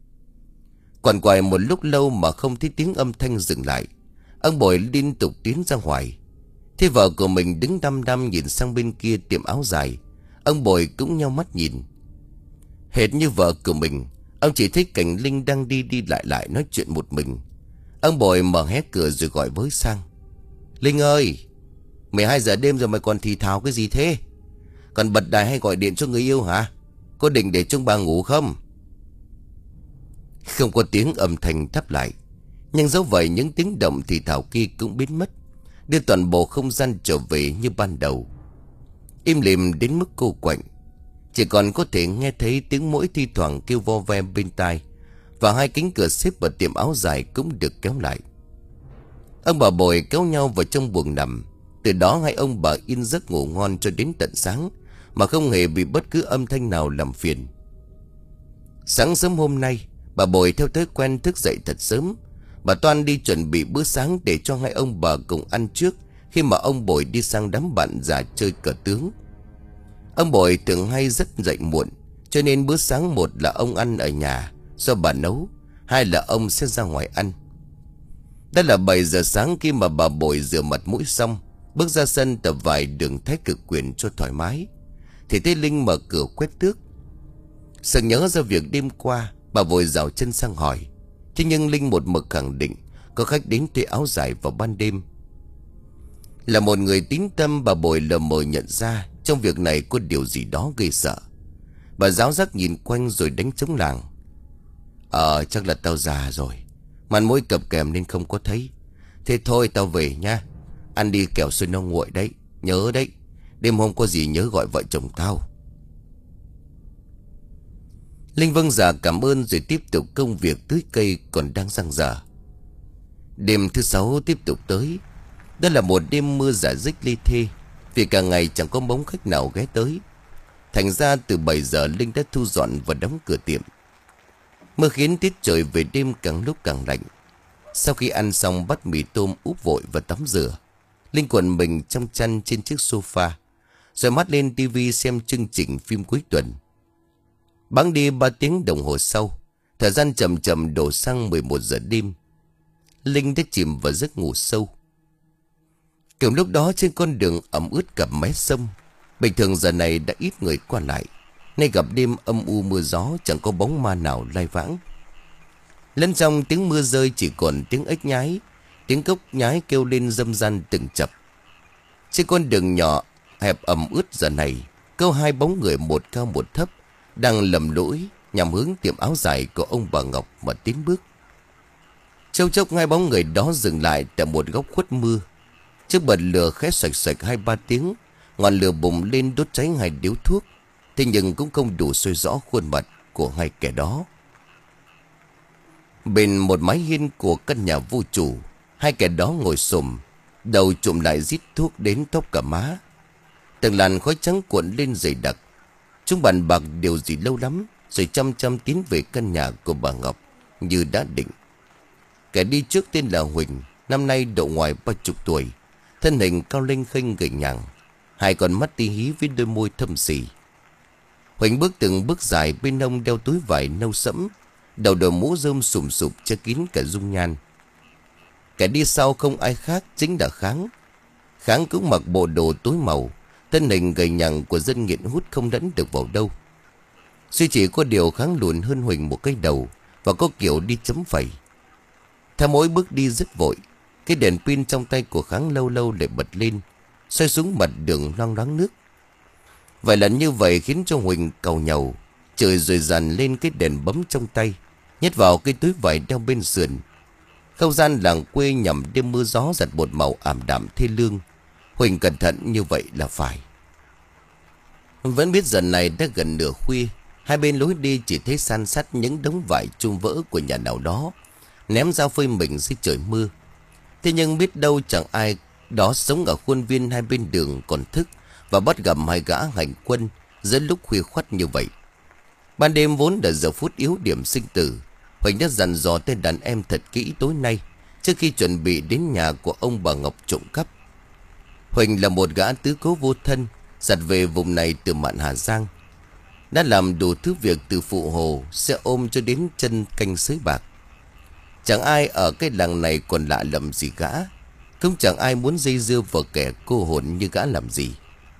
Speaker 1: Quằn quại một lúc lâu mà không thấy tiếng âm thanh dừng lại, ông Bồi liên tục tiến ra ngoài. Thế vợ của mình đứng đăm đăm nhìn sang bên kia tiệm áo dài, ông Bồi cũng nheo mắt nhìn. Hệt như vợ của mình, ông chỉ thấy cảnh Linh đang đi đi lại lại nói chuyện một mình. Ông Bồi mở hé cửa rồi gọi với sang. Linh ơi, mười hai giờ đêm rồi mày còn thì thào cái gì thế? Còn bật đài hay gọi điện cho người yêu hả? Có định để chúng bà ngủ không? Không có tiếng âm thanh đáp lại. Nhưng dẫu vậy những tiếng động thì thào kia cũng biến mất, đưa toàn bộ không gian trở về như ban đầu. Im lìm đến mức cô quạnh. Chỉ còn có thể nghe thấy tiếng mỗi thi thoảng kêu vo ve bên tai. Và hai cánh cửa xếp ở tiệm áo dài cũng được kéo lại. Ông bà Bồi kéo nhau vào trong buồng nằm. Từ đó hai ông bà yên giấc ngủ ngon cho đến tận sáng, mà không hề bị bất cứ âm thanh nào làm phiền. Sáng sớm hôm nay, bà Bồi theo thói quen thức dậy thật sớm. Bà toan đi chuẩn bị bữa sáng để cho hai ông bà cùng ăn trước, khi mà ông Bồi đi sang đám bạn già chơi cờ tướng. Ông Bồi thường hay rất dậy muộn, cho nên bữa sáng một là ông ăn ở nhà do bà nấu, hai là ông sẽ ra ngoài ăn. Đã là bảy giờ sáng khi mà bà Bồi rửa mặt mũi xong, bước ra sân tập vài đường thái cực quyền cho thoải mái, thì thấy Linh mở cửa quét tước. Sực nhớ ra việc đêm qua, bà vội rảo chân sang hỏi. Thế nhưng Linh một mực khẳng định có khách đến thuê áo dài vào ban đêm. Là một người tín tâm, bà Bồi lờ mờ nhận ra trong việc này có điều gì đó gây sợ. Bà giáo giác nhìn quanh rồi đánh trống làng. Ờ chắc là tao già rồi, mặt mũi cập kèm nên không có thấy. Thế thôi tao về nha. Ăn đi kẻo xuôi nó nguội đấy. Nhớ đấy, đêm hôm có gì nhớ gọi vợ chồng tao. Linh vâng dạ cảm ơn rồi tiếp tục công việc tưới cây còn đang dang dở. Đêm thứ sáu tiếp tục tới. Đó là một đêm mưa rả rích lê thê, vì cả ngày chẳng có bóng khách nào ghé tới. Thành ra từ bảy giờ Linh đã thu dọn và đóng cửa tiệm. Mưa khiến tiết trời về đêm càng lúc càng lạnh. Sau khi ăn xong bát mì tôm úp vội và tắm rửa, Linh quần mình trong chăn trên chiếc sofa, rồi mắt lên tivi xem chương trình phim cuối tuần. Bẵng đi ba tiếng đồng hồ sau, thời gian chậm chậm đổ sang mười một giờ đêm. Linh đã chìm vào giấc ngủ sâu. Kiểu lúc đó trên con đường ẩm ướt cặp mé sông, bình thường giờ này đã ít người qua lại, nay gặp đêm âm u mưa gió, chẳng có bóng ma nào lai vãng. Lẫn trong tiếng mưa rơi chỉ còn tiếng ếch nhái, tiếng cốc nhái kêu lên râm ran từng chập. Trên con đường nhỏ hẹp ẩm ướt giờ này, có hai bóng người một cao một thấp đang lầm lũi nhằm hướng tiệm áo dài của ông bà Ngọc mà tiến bước. Chốc chốc hai bóng người đó dừng lại tại một góc khuất mưa. Chiếc bật lửa khẽ xoạch xoạch hai ba tiếng, ngọn lửa bùng lên đốt cháy hai điếu thuốc. Thế nhưng cũng không đủ soi rõ khuôn mặt của hai kẻ đó. Bên một mái hiên của căn nhà vô chủ, hai kẻ đó ngồi xổm, đầu trụm lại rít thuốc đến tóc cả má. Từng làn khói trắng cuộn lên dày đặc. Chúng bàn bạc điều gì lâu lắm, rồi chăm chăm tiến về căn nhà của bà Ngọc như đã định. Kẻ đi trước tên là Huỳnh, năm nay độ ngoài ba chục tuổi, thân hình cao lênh khênh gầy nhàng, hai con mắt tí hí với đôi môi thâm sì. Huỳnh bước từng bước dài, bên hông đeo túi vải nâu sẫm, đầu đội mũ rơm sùm sụp che kín cả dung nhan. Kẻ đi sau không ai khác chính là Kháng. Kháng cũng mặc bộ đồ tối màu, thân hình gầy nhằng của dân nghiện hút không lẫn được vào đâu. Suy chỉ có điều Kháng lùn hơn Huỳnh một cái đầu, và có kiểu đi chấm phẩy. Theo mỗi bước đi rất vội, cái đèn pin trong tay của Kháng lâu lâu lại bật lên, xoay xuống mặt đường loang loáng nước. Vài lần như vậy khiến cho Huỳnh cầu nhàu, trời rồi dàn lên cái đèn bấm trong tay, nhét vào cái túi vải đeo bên sườn. Không gian làng quê nhằm đêm mưa gió giặt một màu ảm đạm thê lương. Huỳnh cẩn thận như vậy là phải. Vẫn biết giờ này đã gần nửa khuya, hai bên lối đi chỉ thấy san sát những đống vải chum vỡ của nhà nào đó ném ra phơi mình dưới trời mưa. Thế nhưng biết đâu chẳng ai đó sống ở khuôn viên hai bên đường còn thức và bắt gặp hai gã hành quân giữa lúc khuya khoắt như vậy. Ban đêm vốn là giờ phút yếu điểm sinh tử, Huỳnh đã dặn dò tên đàn em thật kỹ tối nay trước khi chuẩn bị đến nhà của ông bà Ngọc trộm cắp. Huỳnh là một gã tứ cố vô thân, giặt về vùng này từ mạn Hà Giang, đã làm đủ thứ việc từ phụ hồ, xe ôm cho đến chân canh sới bạc. Chẳng ai ở cái làng này còn lạ lầm gì gã, cũng chẳng ai muốn dây dưa vào kẻ cô hồn như gã làm gì.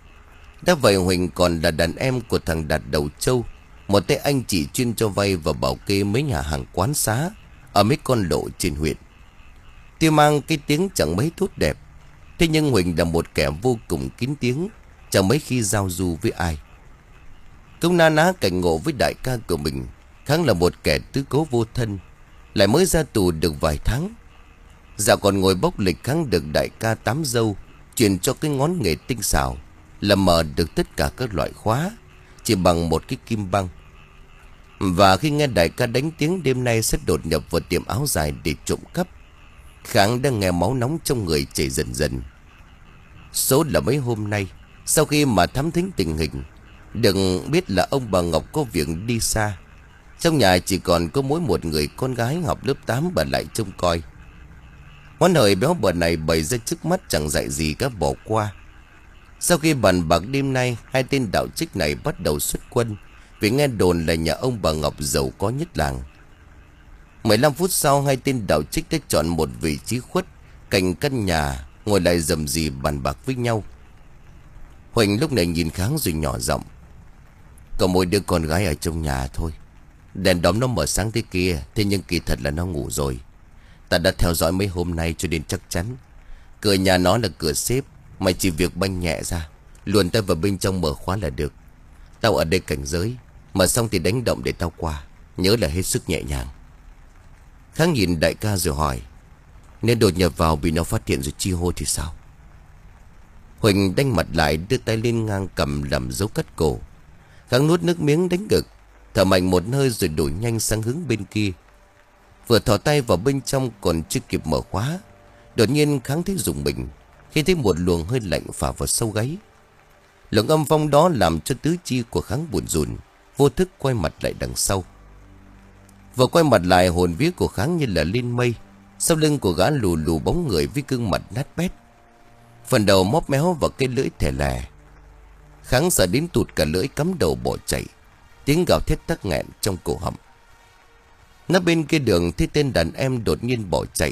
Speaker 1: Đã vậy Huỳnh còn là đàn em của thằng Đạt Đầu Châu, một tay anh chỉ chuyên cho vay và bảo kê mấy nhà hàng quán xá ở mấy con lộ trên huyện. Tuy mang cái tiếng chẳng mấy tốt đẹp, thế nhưng Huỳnh là một kẻ vô cùng kín tiếng, chẳng mấy khi giao du với ai. Cũng na ná cảnh ngộ với đại ca của mình, Kháng là một kẻ tứ cố vô thân, lại mới ra tù được vài tháng. Dạo còn ngồi bốc lịch, Kháng được đại ca tám dâu truyền cho cái ngón nghề tinh xảo là mở được tất cả các loại khóa chỉ bằng một cái kim băng. Và khi nghe đại ca đánh tiếng đêm nay sẽ đột nhập vào tiệm áo dài để trộm cắp, Kháng đang nghe máu nóng trong người chảy dần dần. Số là mấy hôm nay, sau khi mà thám thính tình hình, đừng biết là ông bà Ngọc có việc đi xa, trong nhà chỉ còn có mỗi một người con gái học lớp tám bà lại trông coi. Món hời béo bở này bày ra trước mắt chẳng dạy gì cả bỏ qua. Sau khi bàn bạc đêm nay, hai tên đạo trích này bắt đầu xuất quân, vì nghe đồn là nhà ông bà Ngọc giàu có nhất làng. mười lăm phút sau, hai tên đạo trích đã chọn một vị trí khuất cạnh căn nhà, ngồi lại rầm rì bàn bạc với nhau. Huỳnh lúc này nhìn Kháng rồi nhỏ giọng: "Có mỗi đứa con gái ở trong nhà thôi. Đèn đóm nó mở sáng thế kia, thế nhưng kỳ thật là nó ngủ rồi. Ta đã theo dõi mấy hôm nay cho đến chắc chắn. Cửa nhà nó là cửa xếp, mày chỉ việc banh nhẹ ra, luồn tay vào bên trong mở khóa là được. Tao ở đây cảnh giới, mở xong thì đánh động để tao qua, nhớ là hết sức nhẹ nhàng." Kháng nhìn đại ca rồi hỏi: "Nên đột nhập vào bị nó phát hiện rồi chi hô thì sao?" Huỳnh đanh mặt lại, đưa tay lên ngang cầm làm dấu cắt cổ. Kháng nuốt nước miếng đánh ngực, thở mạnh một hơi rồi đổi nhanh sang hướng bên kia. Vừa thò tay vào bên trong còn chưa kịp mở khóa, đột nhiên Kháng thấy rùng mình khi thấy một luồng hơi lạnh phả vào sâu gáy. Luồng âm phong đó làm cho tứ chi của Kháng buồn rùn, vô thức quay mặt lại đằng sau. Vừa quay mặt lại, hồn vía của Kháng như là lên mây. Sau lưng của gã lù lù bóng người với gương mặt nát bét, phần đầu móp méo và cái lưỡi thè lè. Kháng sợ đến tụt cả lưỡi, cắm đầu bỏ chạy, tiếng gào thét tắc nghẹn trong cổ họng. Nó bên kia đường thấy tên đàn em đột nhiên bỏ chạy,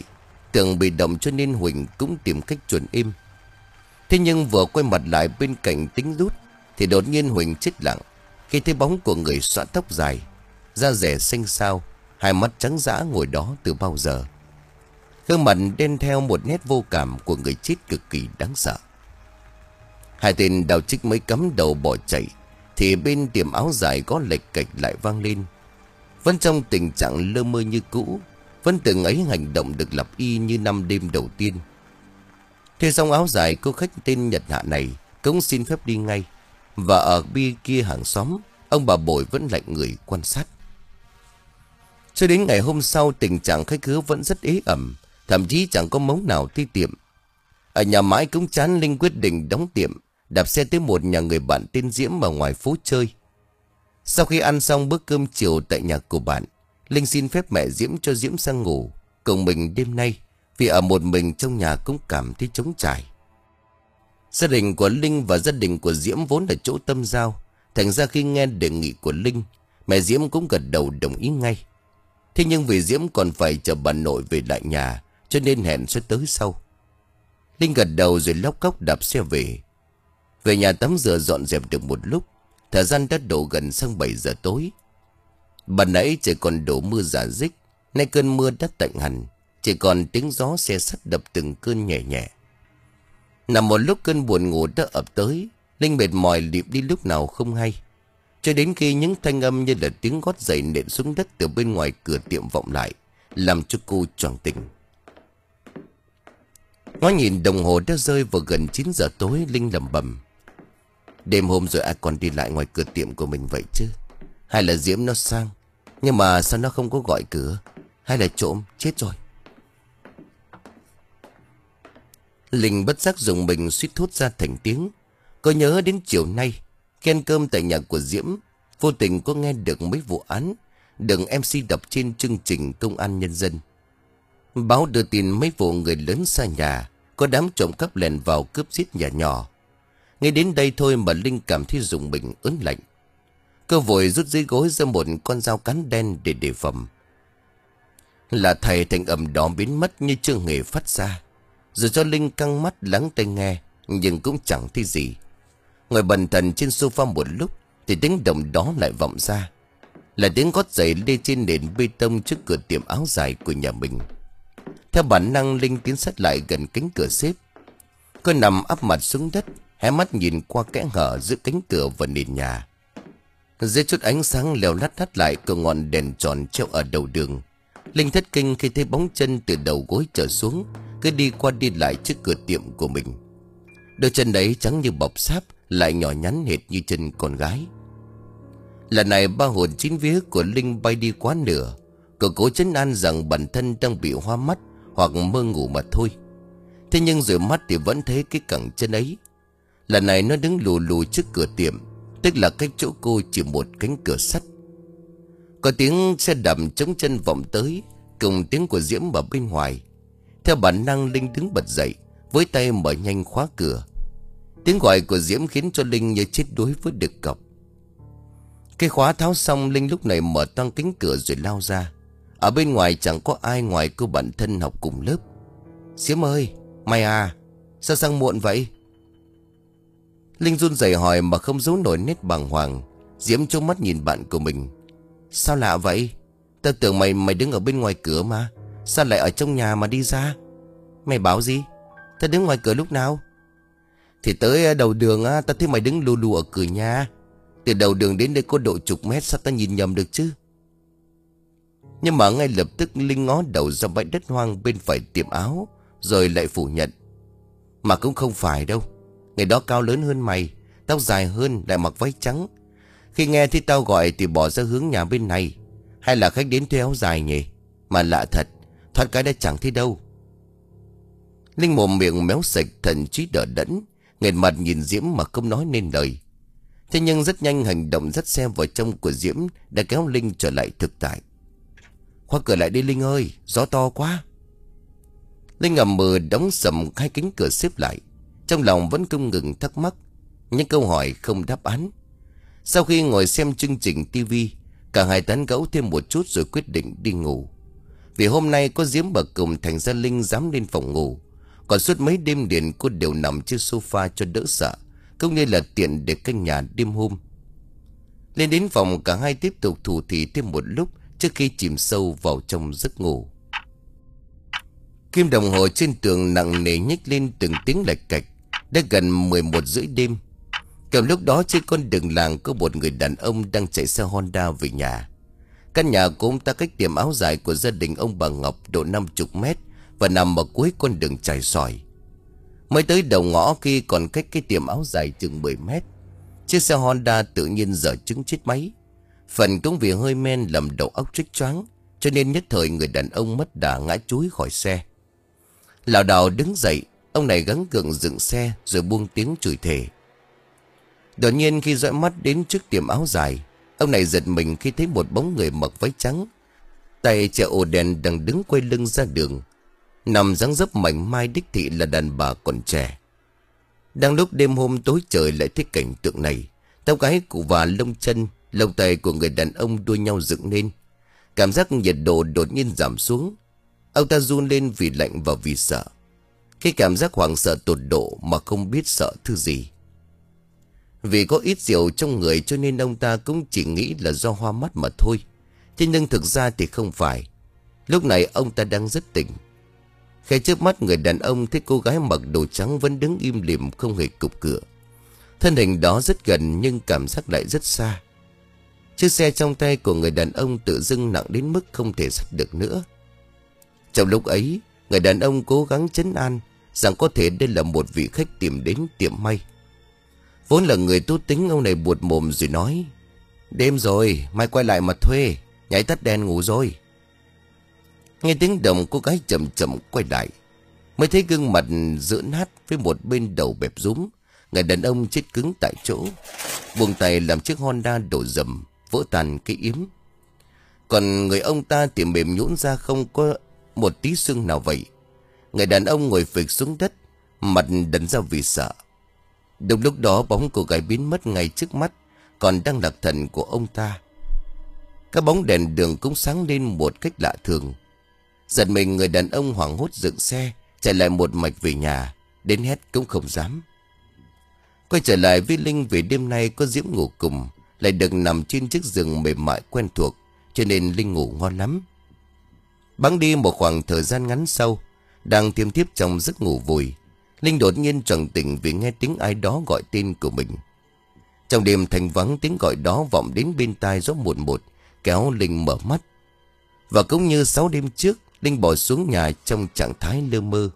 Speaker 1: Tưởng bị động cho nên Huỳnh cũng tìm cách chuẩn im. Thế nhưng vừa quay mặt lại bên cạnh tính rút thì đột nhiên Huỳnh chết lặng khi thấy bóng của người xõa tóc dài, da rẻ xanh xao, hai mắt trắng dã ngồi đó từ bao giờ. Gương mặt đen theo một nét vô cảm của người chết cực kỳ đáng sợ. Hai tên đào trích mới cắm đầu bỏ chạy thì bên tiệm áo dài có lệch cạch lại vang lên. Vẫn trong tình trạng lơ mơ như cũ, vẫn từng ấy hành động được lặp y như năm đêm đầu tiên. Thuê xong áo dài, cô khách tên Nhật Hạ này cũng xin phép đi ngay. Và ở bên kia hàng xóm, ông bà Bội vẫn lạnh người quan sát. Cho đến ngày hôm sau, tình trạng khách khứa vẫn rất ế ẩm, thậm chí chẳng có mống nào thi tiệm. Ở nhà mãi cũng chán, Linh quyết định đóng tiệm, đạp xe tới một nhà người bạn tên Diễm ở ngoài phố chơi. Sau khi ăn xong bữa cơm chiều tại nhà của bạn, Linh xin phép mẹ Diễm cho Diễm sang ngủ cùng mình đêm nay, vì ở một mình trong nhà cũng cảm thấy trống trải. Gia đình của Linh và gia đình của Diễm vốn là chỗ tâm giao, thành ra khi nghe đề nghị của Linh, mẹ Diễm cũng gật đầu đồng ý ngay. Thế nhưng vì Diễm còn phải chờ bà nội về lại nhà, cho nên hẹn sẽ tới sau. Linh gật đầu rồi lóc cóc đạp xe về. Về nhà tắm rửa dọn dẹp được một lúc, thời gian đã đổ gần sang bảy giờ tối. Ban nãy trời còn đổ mưa rả rích, nay cơn mưa đã tạnh hẳn, chỉ còn tiếng gió xe sắt đập từng cơn nhẹ nhẹ. Nằm một lúc cơn buồn ngủ đã ập tới, Linh mệt mỏi lịm đi lúc nào không hay. Cho đến khi những thanh âm như là tiếng gót giày nện xuống đất từ bên ngoài cửa tiệm vọng lại, làm cho cô choàng tỉnh. Ngó nhìn đồng hồ đã rơi vào gần chín giờ tối, Linh lẩm bẩm: đêm hôm rồi ai còn đi lại ngoài cửa tiệm của mình vậy chứ? Hay là Diễm nó sang, nhưng mà sao nó không có gọi cửa? Hay là trộm? Chết rồi. Linh bất giác dùng mình suýt thốt ra thành tiếng. Cô nhớ đến chiều nay khi ăn cơm tại nhà của Diễm, vô tình có nghe được mấy vụ án được em xê đọc trên chương trình Công an Nhân dân. Báo đưa tin mấy vụ người lớn xa nhà, có đám trộm cắp lèn vào cướp giết nhà nhỏ. Ngay đến đây thôi mà Linh cảm thấy rùng mình ớn lạnh. Cô vội rút dưới gối ra một con dao cán đen để đề phòng. Là thầy thành âm đó biến mất như chưa hề phát ra. Rồi cho Linh căng mắt lắng tai nghe, nhưng cũng chẳng thấy gì. Ngồi bần thần trên sofa một lúc thì tiếng động đó lại vọng ra. Là tiếng gót giày lê trên nền bê tông trước cửa tiệm áo dài của nhà mình. Theo bản năng, Linh tiến sát lại gần cánh cửa xếp. Cô nằm áp mặt xuống đất, hé mắt nhìn qua kẽ hở giữa cánh cửa và nền nhà. Dưới chút ánh sáng leo lắt thắt lại của ngọn đèn tròn treo ở đầu đường, Linh thất kinh khi thấy bóng chân từ đầu gối trở xuống cứ đi qua đi lại trước cửa tiệm của mình. Đôi chân đấy trắng như bọc sáp, lại nhỏ nhắn hệt như chân con gái. Lần này ba hồn chín vía của Linh bay đi quá nửa. Cô cố trấn an rằng bản thân đang bị hoa mắt hoặc mơ ngủ mà thôi. Thế nhưng rồi mắt thì vẫn thấy cái cẳng chân ấy. Lần này nó đứng lù lù trước cửa tiệm, tức là cách chỗ cô chỉ một cánh cửa sắt. Có tiếng xe đạp chống chân vọng tới, cùng tiếng của Diễm ở bên ngoài. Theo bản năng, Linh đứng bật dậy, với tay mở nhanh khóa cửa. Tiếng gọi của Diễm khiến cho Linh như chết đuối với đực cọc. Cái khóa tháo xong, Linh lúc này mở toang cánh cửa rồi lao ra. Ở bên ngoài chẳng có ai ngoài cô bạn thân học cùng lớp. Diễm ơi, mày à, sao sang muộn vậy? Linh run rẩy hỏi mà không giấu nổi nét bàng hoàng. Diễm trố mắt nhìn bạn của mình. Sao lạ vậy? Tao tưởng mày mày đứng ở bên ngoài cửa mà. Sao lại ở trong nhà mà đi ra? Mày báo gì? Tao đứng ngoài cửa lúc nào? Thì tới đầu đường á, tao thấy mày đứng lù lù ở cửa nhà. Từ đầu đường đến đây có độ chục mét, sao tao nhìn nhầm được chứ? Nhưng mà ngay lập tức Linh ngó đầu ra bãi đất hoang bên phải tiệm áo, rồi lại phủ nhận. Mà cũng không phải đâu. Người đó cao lớn hơn mày, tóc dài hơn, lại mặc váy trắng. Khi nghe thấy tao gọi thì bỏ ra hướng nhà bên này. Hay là khách đến thuê áo dài nhỉ? Mà lạ thật, thoát cái đã chẳng thấy đâu. Linh mồm miệng méo sạch, thần trí đờ đẫn, nghẹn mặt nhìn Diễm mà không nói nên lời. Thế nhưng rất nhanh hành động dắt xe vào trong của Diễm đã kéo Linh trở lại thực tại. Khóa cửa lại đi Linh ơi, gió to quá. Linh ngầm mờ đóng sầm hai cánh cửa xếp lại. Trong lòng vẫn không ngừng thắc mắc, những câu hỏi không đáp án. Sau khi ngồi xem chương trình tivi, cả hai tán gẫu thêm một chút rồi quyết định đi ngủ. Vì hôm nay có Diễm bậc cùng thành ra Linh dám lên phòng ngủ. Còn suốt mấy đêm liền cô đều nằm trên sofa cho đỡ sợ, cũng như là tiện để canh nhà đêm hôm. Lên đến phòng, cả hai tiếp tục thủ thỉ thêm một lúc trước khi chìm sâu vào trong giấc ngủ. Kim đồng hồ trên tường nặng nề nhích lên từng tiếng lạch cạch. Đã gần mười một rưỡi đêm. Cầm lúc đó trên con đường làng có một người đàn ông đang chạy xe Honda về nhà. Căn nhà của ông ta cách tiệm áo dài của gia đình ông bà Ngọc độ năm mươi mét và nằm ở cuối con đường trải sỏi. Mới tới đầu ngõ khi còn cách cái tiệm áo dài chừng mười mét, chiếc xe Honda tự nhiên dở chứng chết máy. Phần cũng vì hơi men làm đầu óc trích choáng, cho nên nhất thời người đàn ông mất đà ngã chúi khỏi xe. Lảo đảo đứng dậy, ông này gắng gượng dựng xe rồi buông tiếng chửi thề. Đột nhiên khi dõi mắt đến trước tiệm áo dài, ông này giật mình khi thấy một bóng người mặc váy trắng, tay che ô đen đang đứng quay lưng ra đường, nằm dáng dấp mảnh mai đích thị là đàn bà còn trẻ. Đang lúc đêm hôm tối trời lại thấy cảnh tượng này, tóc gáy cụ và lông chân, lông tay của người đàn ông đua nhau dựng lên. Cảm giác nhiệt độ đột nhiên giảm xuống. Ông ta run lên vì lạnh và vì sợ. Cái cảm giác hoảng sợ tột độ mà không biết sợ thứ gì. Vì có ít rượu trong người cho nên ông ta cũng chỉ nghĩ là do hoa mắt mà thôi. Thế nhưng thực ra thì không phải. Lúc này ông ta đang rất tỉnh. Khi trước mắt người đàn ông thấy cô gái mặc đồ trắng vẫn đứng im lìm không hề cục cửa. Thân hình đó rất gần nhưng cảm giác lại rất xa. Chiếc xe trong tay của người đàn ông tự dưng nặng đến mức không thể xách được nữa. Trong lúc ấy, người đàn ông cố gắng trấn an rằng có thể đây là một vị khách tìm đến tiệm may. Vốn là người tốt tính, ông này buột mồm rồi nói: "Đêm rồi, mai quay lại mà thuê, nhảy tắt đèn ngủ rồi." Nghe tiếng động, cô gái chậm chậm quay lại, mới thấy gương mặt dữ nát với một bên đầu bẹp rúm. Người đàn ông chết cứng tại chỗ, buông tay làm chiếc Honda đổ dầm, vỡ tan cái yếm. Còn người ông ta thì mềm nhũn ra, không có một tí xương nào vậy. Người đàn ông ngồi phịch xuống đất, mặt đần ra vì sợ. Đúng lúc đó bóng cô gái biến mất ngay trước mắt, còn đang lạc thần của ông ta. Các bóng đèn đường cũng sáng lên một cách lạ thường. Giật mình, người đàn ông hoảng hốt dựng xe chạy lại một mạch về nhà, đến hét cũng không dám. Quay trở lại với Linh, vì đêm nay có Diễm ngủ cùng, lại được nằm trên chiếc giường mềm mại quen thuộc, cho nên Linh ngủ ngon lắm. Bẵng đi một khoảng thời gian ngắn sau, đang thiêm thiếp trong giấc ngủ vùi, Linh đột nhiên choàng tỉnh vì nghe tiếng ai đó gọi tên của mình. Trong đêm thanh vắng, tiếng gọi đó vọng đến bên tai gió một một, kéo Linh mở mắt. Và cũng như sáu đêm trước, Linh bỏ xuống nhà trong trạng thái lơ mơ.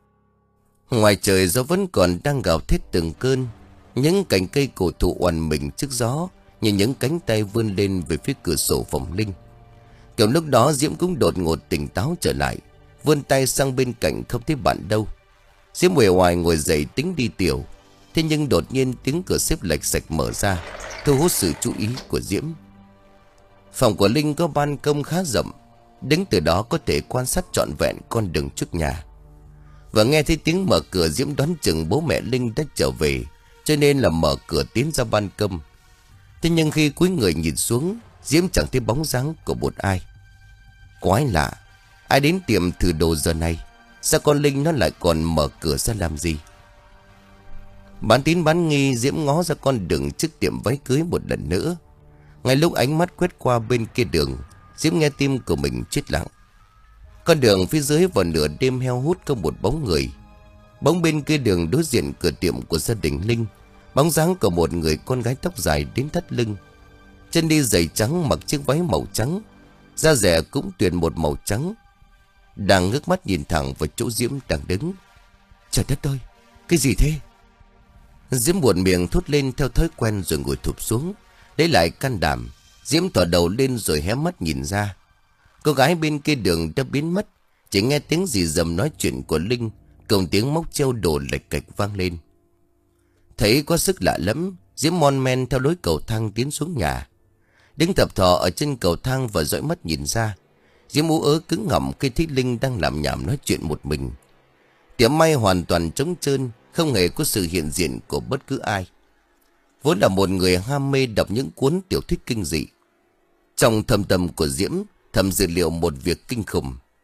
Speaker 1: Ngoài trời gió vẫn còn đang gào thét từng cơn. Những cành cây cổ thụ oằn mình trước gió, như những cánh tay vươn lên về phía cửa sổ phòng Linh. Kiểu lúc đó Diễm cũng đột ngột tỉnh táo trở lại, vươn tay sang bên cạnh không thấy bạn đâu. Diễm uể oải ngồi dậy tính đi tiểu. Thế nhưng đột nhiên tiếng cửa xếp lệch sạch mở ra, thu hút sự chú ý của Diễm. Phòng của Linh có ban công khá rộng, đứng từ đó có thể quan sát trọn vẹn con đường trước nhà. Và nghe thấy tiếng mở cửa, Diễm đoán chừng bố mẹ Linh đã trở về, cho nên là mở cửa tiến ra ban công. Thế nhưng khi cúi người nhìn xuống, Diễm chẳng thấy bóng dáng của một ai. Quái lạ, ai đến tiệm thử đồ giờ này? Sao con Linh nó lại còn mở cửa ra làm gì? Bán tín bán nghi, Diễm ngó ra con đường trước tiệm váy cưới một lần nữa. Ngay lúc ánh mắt quét qua bên kia đường, Diễm nghe tim của mình chết lặng. Con đường phía dưới vào nửa đêm heo hút có một bóng người. Bóng bên kia đường đối diện cửa tiệm của gia đình Linh, bóng dáng của một người con gái tóc dài đến thắt lưng, chân đi giày trắng, mặc chiếc váy màu trắng, da dẻ cũng tuyền một màu trắng, đang ngước mắt nhìn thẳng vào chỗ Diễm đang đứng. Trời đất ơi, cái gì thế? Diễm buột miệng thốt lên theo thói quen rồi ngồi thụp xuống. Lấy lại can đảm, Diễm thò đầu lên rồi hé mắt nhìn ra. Cô gái bên kia đường đã biến mất, chỉ nghe tiếng rì rầm nói chuyện của Linh cùng tiếng móc treo đồ lệch cạch vang lên. Thấy có sức lạ lắm, Diễm mon men theo lối cầu thang tiến xuống nhà. Đứng thập thò ở trên cầu thang và dõi mắt nhìn ra, Diễm ú ớ cứng ngậm khi thấy Linh đang làm nhảm nói chuyện một mình. Tiệm may hoàn toàn trống trơn, không hề có sự hiện diện của bất cứ ai. Vốn là một người ham mê đọc những cuốn tiểu thuyết kinh dị, trong thâm tâm của Diễm thầm dự liệu một việc kinh khủng.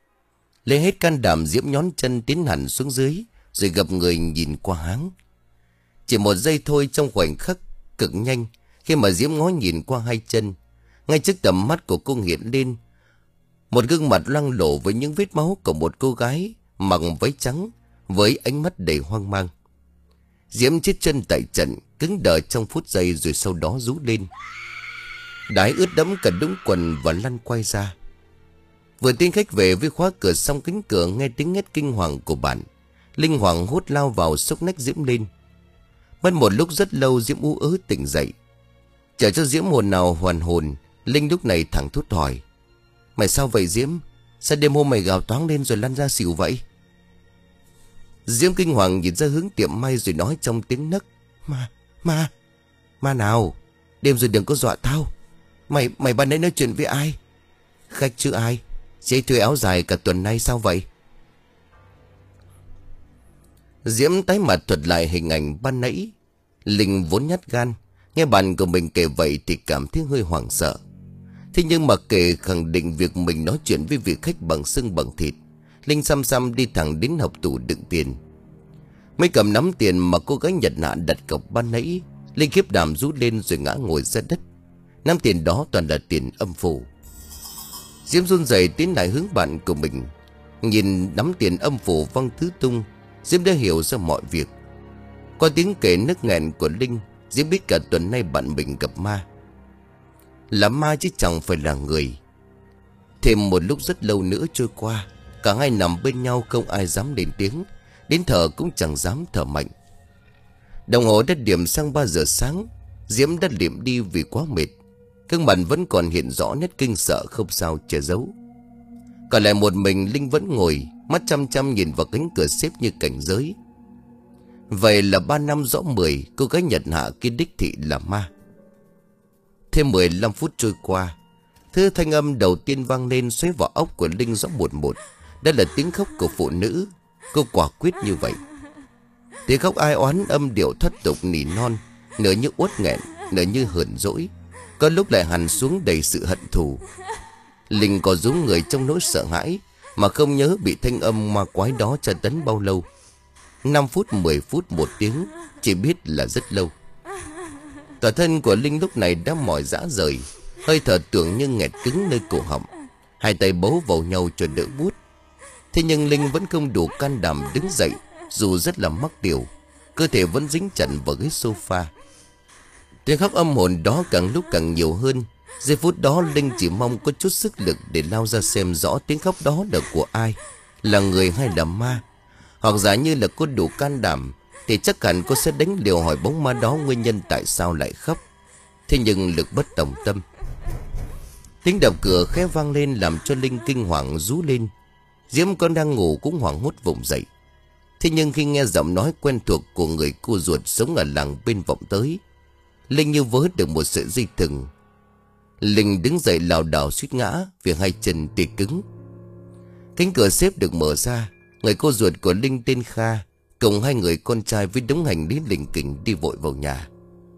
Speaker 1: Lấy hết can đảm, Diễm nhón chân tiến hẳn xuống dưới, rồi gập người nhìn qua háng. Chỉ một giây thôi, trong khoảnh khắc cực nhanh, khi mà Diễm ngó nhìn qua hai chân, ngay trước tầm mắt của cô hiện lên một gương mặt loang lổ với những vết máu của một cô gái mặc váy trắng, với ánh mắt đầy hoang mang. Diễm chết chân tại trận, cứng đờ trong phút giây, rồi sau đó rú lên. Đái ướt đẫm cả đũng quần và lăn quay ra. Vừa tin khách về với khóa cửa xong cánh cửa, nghe tiếng hét kinh hoàng của bạn, Linh hoảng hốt lao vào xốc nách Diễm lên. Mất một lúc rất lâu, Diễm ú ớ tỉnh dậy. Chờ cho Diễm hồn nào hoàn hồn, Linh lúc này thẳng thốt hỏi: "Mày sao vậy Diễm? Sao đêm hôm mày gào toáng lên rồi lăn ra xỉu vậy?" Diễm kinh hoàng nhìn ra hướng tiệm may rồi nói trong tiếng nấc: Ma, ma, ma nào? Đêm rồi đừng có dọa tao. Mày, mày ban nãy nói chuyện với ai? Khách chứ ai? Chị thuê áo dài cả tuần nay sao vậy? Diễm tái mặt thuật lại hình ảnh ban nãy. Linh vốn nhát gan, nghe bạn của mình kể vậy thì cảm thấy hơi hoảng sợ. Thế nhưng mà kể khẳng định việc mình nói chuyện với vị khách bằng xương bằng thịt, Linh xăm xăm đi thẳng đến hộc tủ đựng tiền. Mới cầm nắm tiền mà cô gái Nhật Nạ đặt cọc ban nãy, Linh khiếp đảm rút lên rồi ngã ngồi ra đất. Nắm tiền đó toàn là tiền âm phủ. Diễm run rẩy tiến lại hướng bạn của mình. Nhìn nắm tiền âm phủ văng tứ tung, Diễm đã hiểu ra mọi việc. Qua tiếng kể nức nghẹn của Linh, Diễm biết cả tuần nay bạn mình gặp ma. Là ma chứ chẳng phải là người. Thêm một lúc rất lâu nữa trôi qua, cả hai nằm bên nhau không ai dám lên tiếng, đến thở cũng chẳng dám thở mạnh. Đồng hồ đã điểm sang ba giờ sáng. Diễm đã liệm đi vì quá mệt. Gương mặt vẫn còn hiện rõ nét kinh sợ không sao che giấu. Còn lại một mình Linh vẫn ngồi, mắt chăm chăm nhìn vào cánh cửa xếp như cảnh giới. Vậy là ba năm rõ mười, cô gái Nhật Hạ kia đích thị là ma. Thêm mười lăm phút trôi qua, thứ thanh âm đầu tiên vang lên xoáy vào óc của Linh rõ một một. Đó là tiếng khóc của phụ nữ. Cô quả quyết như vậy. Tiếng khóc ai oán âm điệu thoát tục nỉ non, nửa như uất nghẹn, nửa như hờn dỗi, có lúc lại hằn xuống đầy sự hận thù. Linh có rúm người trong nỗi sợ hãi, mà không nhớ bị thanh âm ma quái đó tra tấn bao lâu. Năm phút, mười phút, một tiếng, chỉ biết là rất lâu. Toàn thân của Linh lúc này đã mỏi rã rời, hơi thở tưởng như nghẹt cứng nơi cổ họng, hai tay bấu vào nhau cho đỡ buốt. Thế nhưng Linh vẫn không đủ can đảm đứng dậy, dù rất là mắc điều, cơ thể vẫn dính chặt vào ghế sofa. Tiếng khóc âm hồn đó càng lúc càng nhiều hơn. Giây phút đó Linh chỉ mong có chút sức lực để lao ra xem rõ tiếng khóc đó là của ai, là người hay là ma. Hoặc giả như là cô đủ can đảm thì chắc hẳn cô sẽ đánh liều hỏi bóng ma đó nguyên nhân tại sao lại khóc. Thế nhưng lực bất tòng tâm. Tiếng đập cửa khẽ vang lên làm cho Linh kinh hoàng rú lên. Diễm con đang ngủ cũng hoảng hốt vùng dậy. Thế nhưng khi nghe giọng nói quen thuộc của người cô ruột sống ở làng bên vọng tới, Linh như vớ được một sợi dây thừng. Linh đứng dậy lảo đảo suýt ngã vì hai chân tê cứng. Cánh cửa xếp được mở ra. Người cô ruột của Linh tên Kha cùng hai người con trai với đống hành lý lỉnh kỉnh đi vội vào nhà.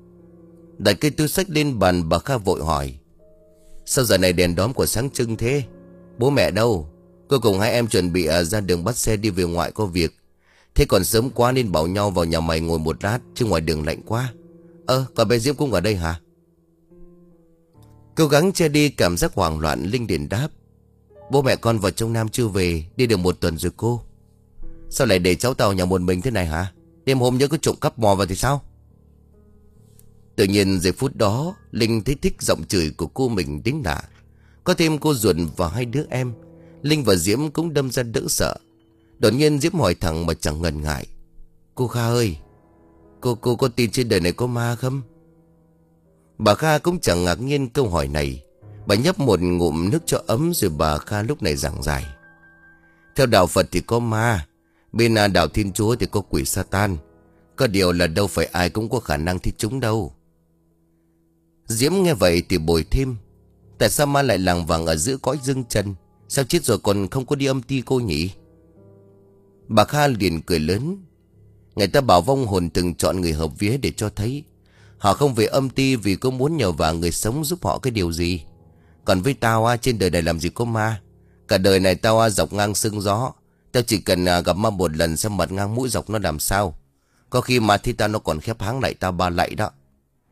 Speaker 1: Đặt cây túi xách lên bàn, bà Kha vội hỏi: "Sao giờ này đèn đóm của sáng trưng thế? Bố mẹ đâu? Cô cùng hai em chuẩn bị ra đường bắt xe đi về ngoại có việc. Thế còn sớm quá nên bảo nhau vào nhà mày ngồi một lát, chứ ngoài đường lạnh quá. Ơ, còn bé Diễm cũng ở đây hả?" Cố gắng che đi cảm giác hoảng loạn, Linh liền đáp: "Bố mẹ con vào trong Nam chưa về, đi được một tuần rồi cô." "Sao lại để cháu tao nhà một mình thế này hả? Đêm hôm nhớ có trộm cắp mò vào thì sao?" Tự nhiên giây phút đó Linh thấy thích giọng chửi của cô mình đến lạ. Có thêm cô ruột và hai đứa em, Linh và Diễm cũng đâm ra đỡ sợ. Đột nhiên Diễm hỏi thẳng mà chẳng ngần ngại: "Cô Kha ơi, Cô cô có tin trên đời này có ma không?" Bà Kha cũng chẳng ngạc nhiên câu hỏi này. Bà nhấp một ngụm nước cho ấm rồi bà Kha lúc này giảng giải: "Theo đạo Phật thì có ma, bên đạo Thiên Chúa thì có quỷ Satan. Có điều là đâu phải ai cũng có khả năng thi chúng đâu." Diễm nghe vậy thì bồi thêm: "Tại sao ma lại lảng vảng ở giữa cõi dương trần? Sao chết rồi còn không có đi âm ti cô nhỉ?" Bà Kha liền cười lớn: "Người ta bảo vong hồn từng chọn người hợp vía để cho thấy. Họ không về âm ti vì có muốn nhờ vào người sống giúp họ cái điều gì. Còn với tao á, trên đời này làm gì có ma. Cả đời này tao à, dọc ngang sương gió. Tao chỉ cần à, gặp ma một lần xem mặt ngang mũi dọc nó làm sao. Có khi mà thì tao nó còn khép háng lại tao ba lạy đó.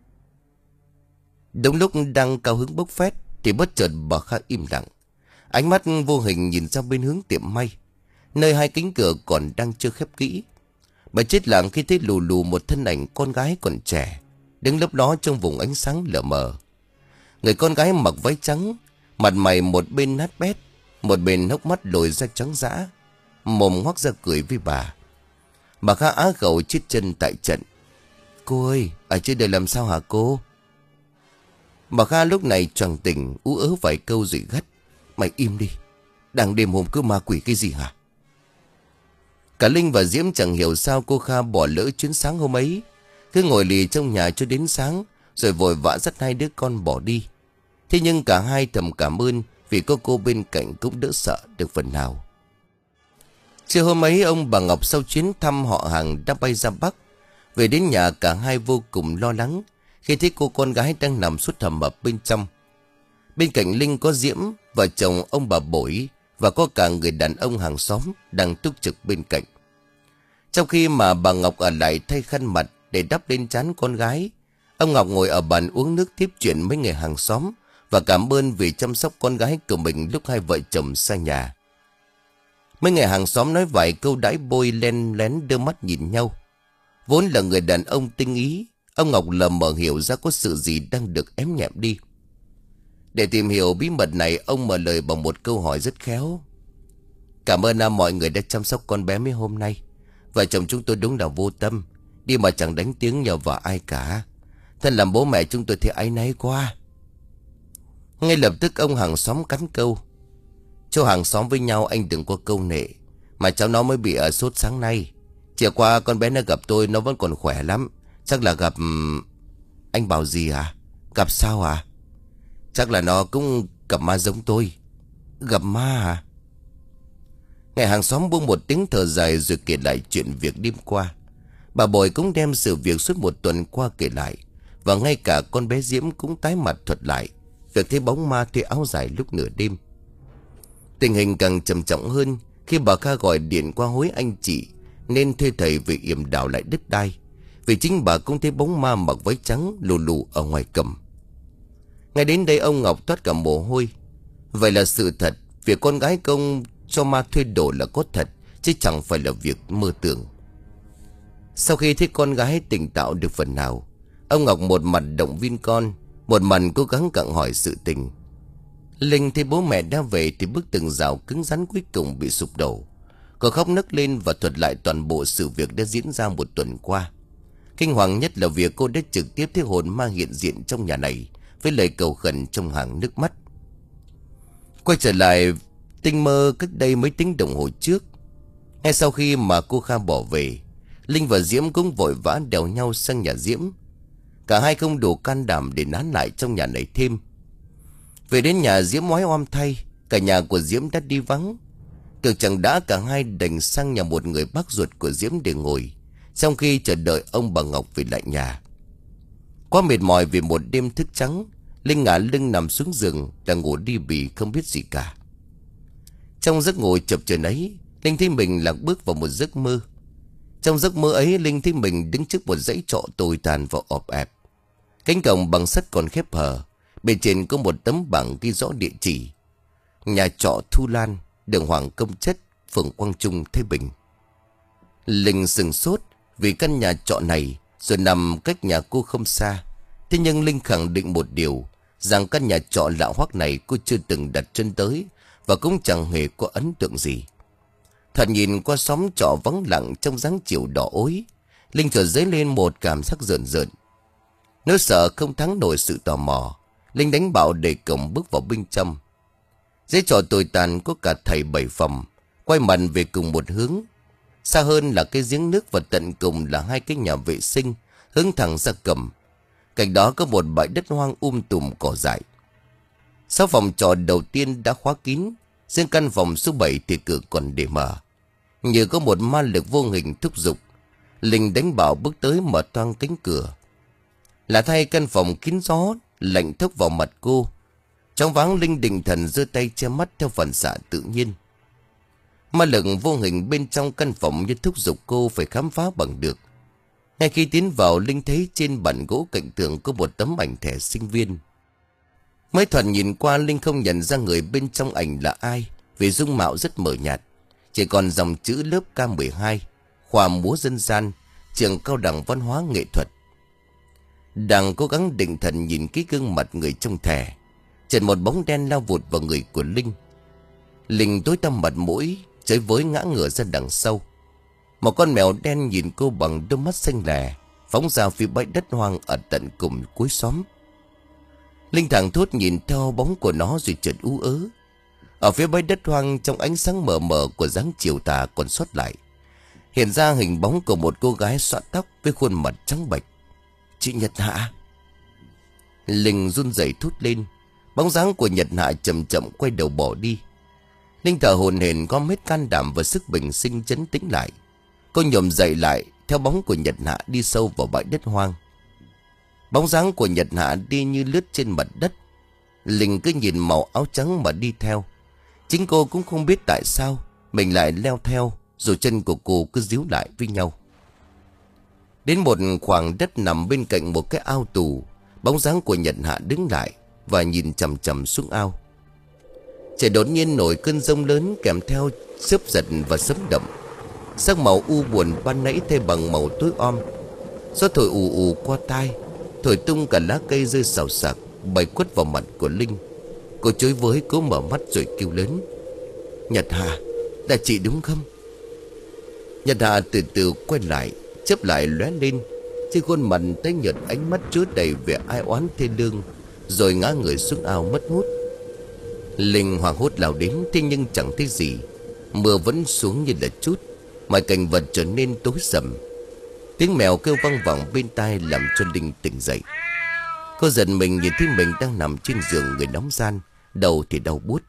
Speaker 1: Đúng lúc đang cao hứng bốc phét thì bất chợt bà Kha im lặng. Ánh mắt vô hình nhìn ra bên hướng tiệm may, nơi hai cánh cửa còn đang chưa khép kỹ. Bà chết lặng khi thấy lù lù một thân ảnh con gái còn trẻ đứng lớp đó trong vùng ánh sáng lờ mờ. Người con gái mặc váy trắng, mặt mày một bên nát bét, một bên hốc mắt lồi ra trắng dã, mồm ngoác ra cười với bà. Bà Kha á khẩu chết chân tại trận. Cô ơi, ở trên đời làm sao hả cô? Bà Kha lúc này choàng tỉnh, ú ớ vài câu rồi gắt. Mày im đi, đang đêm hôm cứ ma quỷ cái gì hả? Cả Linh và Diễm chẳng hiểu sao cô Kha bỏ lỡ chuyến sáng hôm ấy, cứ ngồi lì trong nhà cho đến sáng, rồi vội vã dắt hai đứa con bỏ đi. Thế nhưng cả hai thầm cảm ơn vì có cô bên cạnh cũng đỡ sợ được phần nào. Trưa hôm ấy ông bà Ngọc sau chuyến thăm họ hàng đã bay ra Bắc. Về đến nhà cả hai vô cùng lo lắng khi thấy cô con gái đang nằm suốt hầm ở bên trong. Bên cạnh Linh có Diễm, vợ chồng ông bà Bổi, và có cả người đàn ông hàng xóm đang túc trực bên cạnh. Trong khi mà bà Ngọc ở lại thay khăn mặt để đắp lên trán con gái, ông Ngọc ngồi ở bàn uống nước tiếp chuyện với người hàng xóm và cảm ơn vì chăm sóc con gái của mình lúc hai vợ chồng xa nhà. Mấy người hàng xóm nói vài câu đãi bôi len lén đưa mắt nhìn nhau. Vốn là người đàn ông tinh ý, ông Ngọc lờ mờ hiểu ra có sự gì đang được ém nhẹm đi. Để tìm hiểu bí mật này, ông mở lời bằng một câu hỏi rất khéo. Cảm ơn à, mọi người đã chăm sóc con bé mấy hôm nay. Vợ chồng chúng tôi đúng là vô tâm, đi mà chẳng đánh tiếng nhờ vợ ai cả. Thân làm bố mẹ chúng tôi thì áy náy quá. Ngay lập tức ông hàng xóm cắn câu. Cháu hàng xóm với nhau anh đừng có câu nệ, mà cháu nó mới bị ở sốt sáng nay. Chiều qua con bé nó gặp tôi nó vẫn còn khỏe lắm. Chắc là gặp... Anh bảo gì à? Gặp sao à? Chắc là nó cũng gặp ma giống tôi. Gặp ma à? Ngày hàng xóm buông một tiếng thở dài rồi kể lại chuyện việc đêm qua. Bà Bội cũng đem sự việc suốt một tuần qua kể lại. Và ngay cả con bé Diễm cũng tái mặt thuật lại việc thấy bóng ma thuê áo dài lúc nửa đêm. Tình hình càng trầm trọng hơn khi bà Kha gọi điện qua hối anh chị nên thuê thầy về yểm đảo lại đất đai, vì chính bà cũng thấy bóng ma mặc váy trắng lù lù ở ngoài cầm. Ngay đến đây ông Ngọc toát cả mồ hôi. Vậy là sự thật, việc con gái công cho ma thuê đồ là có thật, chứ chẳng phải là việc mơ tưởng. Sau khi thấy con gái tỉnh táo được phần nào, ông Ngọc một mặt động viên con, một mặt cố gắng gặng hỏi sự tình. Linh thấy bố mẹ đã về thì bức tường rào cứng rắn cuối cùng bị sụp đổ. Cô khóc nấc lên và thuật lại toàn bộ sự việc đã diễn ra một tuần qua. Kinh hoàng nhất là việc cô đã trực tiếp thấy hồn ma hiện diện trong nhà này, với lời cầu khẩn trong hàng nước mắt. Quay trở lại tinh mơ cách đây mấy tiếng đồng hồ trước. Ngay sau khi mà cô Kha bỏ về, Linh và Diễm cũng vội vã đèo nhau sang nhà Diễm. Cả hai không đủ can đảm để nán lại trong nhà này thêm. Về đến nhà Diễm ngoái oăm thay, cả nhà của Diễm đã đi vắng. Cực chẳng đã cả hai đành sang nhà một người bác ruột của Diễm để ngồi, trong khi chờ đợi ông bà Ngọc về lại nhà. Quá mệt mỏi vì một đêm thức trắng, Linh ngả lưng nằm xuống giường đã ngủ đi bì không biết gì cả. Trong giấc ngủ chập chờn ấy, Linh thấy mình lạc bước vào một giấc mơ. Trong giấc mơ ấy, Linh thấy mình đứng trước một dãy trọ tồi tàn và ọp ẹp. Cánh cổng bằng sắt còn khép hờ, bên trên có một tấm bảng ghi rõ địa chỉ: nhà trọ Thu Lan, đường Hoàng Công Chất, phường Quang Trung, Thái Bình. Linh sừng sốt vì căn nhà trọ này rồi nằm cách nhà cô không xa. Thế nhưng Linh khẳng định một điều, rằng căn nhà trọ lạ hoắc này cô chưa từng đặt chân tới và cũng chẳng hề có ấn tượng gì. Thật nhìn qua xóm trọ vắng lặng trong dáng chiều đỏ ối, Linh chợt dấy lên một cảm giác rợn rợn. Nỗi sợ không thắng nổi sự tò mò, Linh đánh bạo đẩy cổng bước vào bên trong. Dãy trọ tồi tàn có cả thầy bảy phòng, quay mặt về cùng một hướng. Xa hơn là cái giếng nước và tận cùng là hai cái nhà vệ sinh hướng thẳng ra cầm. Cạnh đó có một bãi đất hoang um tùm cỏ dại. Sáu phòng trọ đầu tiên đã khóa kín, riêng căn phòng số bảy thì cửa còn để mở. Như có một ma lực vô hình thúc giục, Linh đánh bảo bước tới mở toang cánh cửa. Là thay căn phòng kín gió lạnh thốc vào mặt cô. Trong váng Linh định thần giơ tay che mắt theo phản xạ tự nhiên. Ma lực vô hình bên trong căn phòng như thúc giục cô phải khám phá bằng được. Ngay khi tiến vào, Linh thấy trên bàn gỗ cạnh tường có một tấm ảnh thẻ sinh viên. Mới thoạt nhìn qua, Linh không nhận ra người bên trong ảnh là ai, vì dung mạo rất mờ nhạt. Chỉ còn dòng chữ lớp K mười hai, khoa múa dân gian, trường cao đẳng văn hóa nghệ thuật. Đang cố gắng định thần nhìn cái gương mặt người trong thẻ, chợt một bóng đen lao vụt vào người của Linh. Linh tối tăm mặt mũi, chới với ngã ngửa ra đằng sau. Một con mèo đen nhìn cô bằng đôi mắt xanh lè, phóng ra phía bãi đất hoang ở tận cùng cuối xóm. Linh thẳng thốt nhìn theo bóng của nó rồi chợt ú ớ. Ở phía bãi đất hoang, trong ánh sáng mờ mờ của dáng chiều tà còn sót lại, hiện ra hình bóng của một cô gái xõa tóc với khuôn mặt trắng bệch. Chị Nhật Hạ. Linh run rẩy thốt lên. Bóng dáng của Nhật Hạ chậm chậm quay đầu bỏ đi. Linh thở hổn hển gom hết can đảm và sức bình sinh trấn tĩnh lại. Cô nhổm dậy lại theo bóng của Nhật Hạ đi sâu vào bãi đất hoang. Bóng dáng của Nhật Hạ đi như lướt trên mặt đất. Linh cứ nhìn màu áo trắng mà đi theo. Chính cô cũng không biết tại sao mình lại leo theo, rồi chân của cô cứ díu lại với nhau. Đến một khoảng đất nằm bên cạnh một cái ao tù, bóng dáng của Nhật Hạ đứng lại và nhìn chằm chằm xuống ao. Trời đột nhiên nổi cơn giông lớn kèm theo xớp giật và sấm động. Sắc màu u buồn ban nãy thay bằng màu tối om. Gió thổi ù ù qua tai, thổi tung cả lá cây rơi xào xạc, bay quất vào mặt của Linh. Cô chối với cố mở mắt rồi kêu lớn: Nhật Hạ, là chị đúng không? Nhật Hạ từ từ quay lại, chớp lại lóe lên. Trên khuôn mặt tái nhợt, ánh mắt chứa đầy vẻ ai oán thê lương, rồi ngã người xuống ao mất hút. Linh hoảng hốt lao đến, thế nhưng chẳng thấy gì. Mưa vẫn xuống như là chút, mọi cảnh vật trở nên tối sầm. Tiếng mèo kêu vang vọng bên tai làm cho Linh tỉnh dậy. Cô giật mình nhìn thấy mình đang nằm trên giường người nóng gian, đầu thì đau buốt.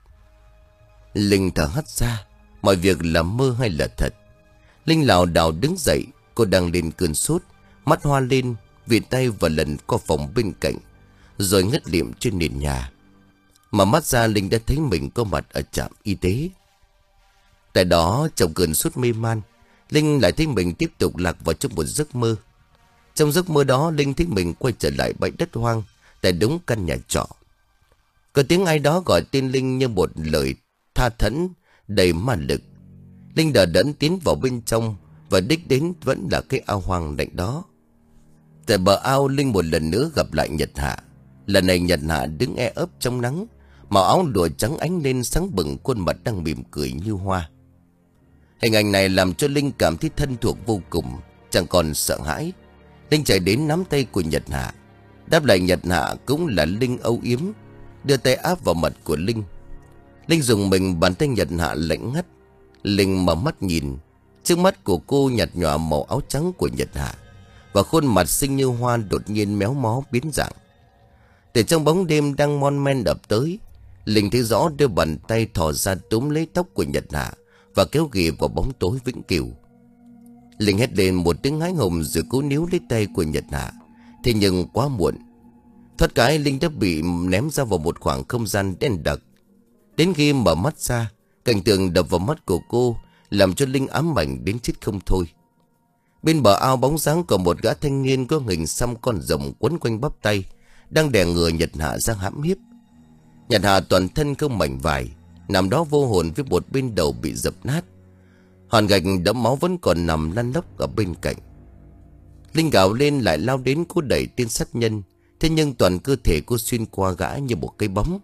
Speaker 1: Linh thở hắt ra, mọi việc là mơ hay là thật? Linh lảo đảo đứng dậy, cô đang lên cơn sốt, mắt hoa lên, vì tay và lần qua phòng bên cạnh, rồi ngất liệm trên nền nhà. Mà mắt ra, Linh đã thấy mình có mặt ở trạm y tế. Tại đó, trong cơn sốt mê man, Linh lại thấy mình tiếp tục lạc vào trong một giấc mơ. Trong giấc mơ đó, Linh thấy mình quay trở lại bãi đất hoang, tại đúng căn nhà trọ. Có tiếng ai đó gọi tên Linh như một lời tha thẫn đầy ma lực. Linh đờ đẫn tiến vào bên trong, và đích đến vẫn là cái ao hoang lạnh đó. Tại bờ ao, Linh một lần nữa gặp lại Nhật Hạ. Lần này Nhật Hạ đứng e ấp trong nắng, màu áo lụa trắng ánh lên sáng bừng, khuôn mặt đang mỉm cười như hoa. Hình ảnh này làm cho Linh cảm thấy thân thuộc vô cùng, chẳng còn sợ hãi. Linh chạy đến nắm tay của Nhật Hạ. Đáp lại Nhật Hạ cũng là Linh âu yếm, đưa tay áp vào mặt của Linh. Linh dùng mình, bàn tay Nhật Hạ lạnh ngắt. Linh mở mắt nhìn, trước mắt của cô nhạt nhòa màu áo trắng của Nhật Hạ, và khuôn mặt xinh như hoa đột nhiên méo mó biến dạng. Từ trong bóng đêm đang mon men ập tới, Linh thấy rõ đôi bàn tay thò ra túm lấy tóc của Nhật Hạ và kéo ghì vào bóng tối vĩnh cửu. Linh hét lên một tiếng hái hùng rồi cố níu lấy tay của Nhật Hạ. Thế nhưng quá muộn. Thoát cái, Linh đã bị ném ra vào một khoảng không gian đen đặc. Đến khi mở mắt ra, cảnh tượng đập vào mắt của cô làm cho Linh ám ảnh đến chết không thôi. Bên bờ ao, bóng dáng của một gã thanh niên có hình xăm con rồng quấn quanh bắp tay, đang đè ngừa Nhật Hạ ra hãm hiếp. Nhật Hạ toàn thân không mảnh vải, nằm đó vô hồn với một bên đầu bị dập nát. Hòn gạch đẫm máu vẫn còn nằm lăn lóc ở bên cạnh. Linh gào lên lại lao đến cố đẩy tên sát nhân. Thế nhưng toàn cơ thể cô xuyên qua gã như một cây bóng.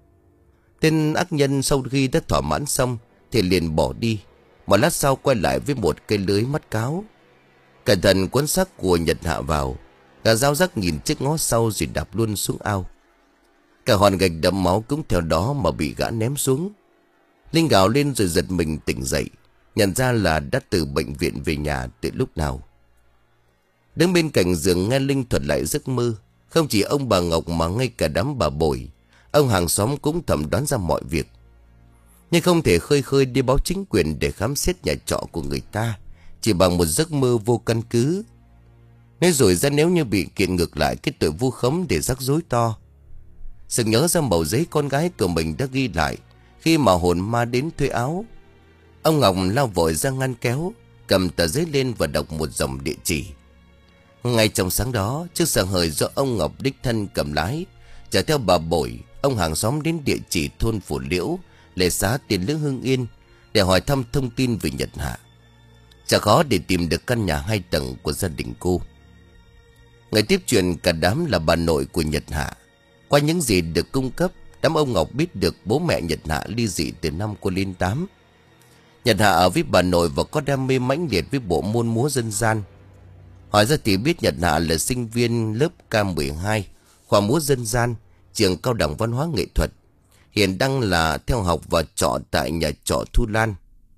Speaker 1: Tên ác nhân sau khi đã thỏa mãn xong thì liền bỏ đi. Một lát sau quay lại với một cây lưới mắt cáo. Cẩn thận cuốn xác của Nhật Hạ vào. Gã dao rắc nhìn chiếc ngó sau rồi đạp luôn xuống ao. Cả hòn gạch đẫm máu cũng theo đó mà bị gã ném xuống. Linh gào lên rồi giật mình tỉnh dậy, nhận ra là đã từ bệnh viện về nhà từ lúc nào. Đứng bên cạnh giường nghe Linh thuật lại giấc mơ, không chỉ ông bà Ngọc mà ngay cả đám bà Bồi, ông hàng xóm cũng thẩm đoán ra mọi việc. Nhưng không thể khơi khơi đi báo chính quyền để khám xét nhà trọ của người ta chỉ bằng một giấc mơ vô căn cứ. Nên rồi ra nếu như bị kiện ngược lại cái tội vu khống để rắc rối to. Sực nhớ ra mẩu giấy con gái của mình đã ghi lại khi mà hồn ma đến thuê áo. Ông Ngọc lao vội ra ngăn kéo, cầm tờ giấy lên và đọc một dòng địa chỉ. Ngay trong sáng đó, chiếc xe hơi do ông Ngọc đích thân cầm lái chở theo bà Bội, ông hàng xóm đến địa chỉ thôn Phủ Liễu, lệ xá Tiền Lữ Hưng Yên để hỏi thăm thông tin về Nhật Hạ. Chả khó để tìm được căn nhà hai tầng của gia đình cô. Người tiếp chuyện cả đám là bà nội của Nhật Hạ. Qua những gì được cung cấp, đám ông Ngọc biết được bố mẹ Nhật Hạ ly dị từ năm cô lên tám. Nhật Hạ ở với bà nội và có đam mê mãnh liệt với bộ môn múa dân gian. Hỏi ra thì biết Nhật Hạ là sinh viên lớp K mười hai, khoa múa dân gian, trường cao đẳng văn hóa nghệ thuật. Hiện đang là theo học và trọ tại nhà trọ Thu Lan.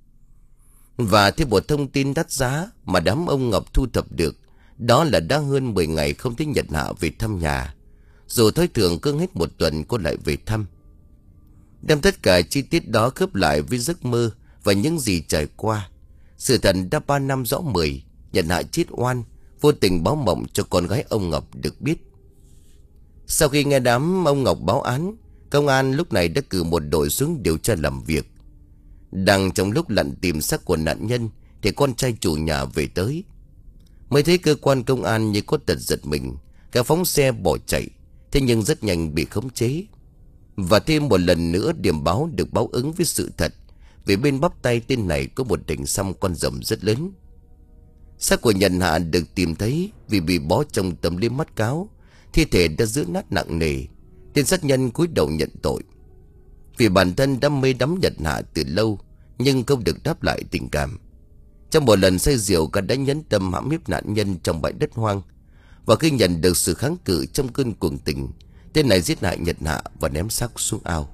Speaker 1: Và thêm một thông tin đắt giá mà đám ông Ngọc thu thập được, đó là đã hơn mười ngày không thấy Nhật Hạ về thăm nhà. Dù thói thường cứ hết một tuần cô lại về thăm. Đem tất cả chi tiết đó khớp lại với giấc mơ và những gì trải qua. Sự thật đã ba năm rõ mười, Nhật Hạ chết oan, vô tình báo mộng cho con gái ông Ngọc được biết. Sau khi nghe đám ông Ngọc báo án, công an lúc này đã cử một đội xuống điều tra làm việc. Đang trong lúc lặn tìm xác của nạn nhân thì con trai chủ nhà về tới. Mới thấy cơ quan công an như có tật giật mình, cả phóng xe bỏ chạy, thế nhưng rất nhanh bị khống chế. Và thêm một lần nữa điểm báo được báo ứng với sự thật, vì bên bắp tay tên này có một đỉnh xăm con rồng rất lớn. Xác của Nhật Hạ được tìm thấy vì bị bó trong tấm liêm mắt cáo, thi thể đã giữ nát nặng nề. Tên sát nhân cúi đầu nhận tội. Vì bản thân đã mê đắm Nhật Hạ từ lâu, nhưng không được đáp lại tình cảm. Trong một lần say rượu, gã đã nhẫn tâm hãm hiếp nạn nhân trong bãi đất hoang. Và khi nhận được sự kháng cự trong cơn cuồng tình, tên này giết hại Nhật Hạ và ném xác xuống ao.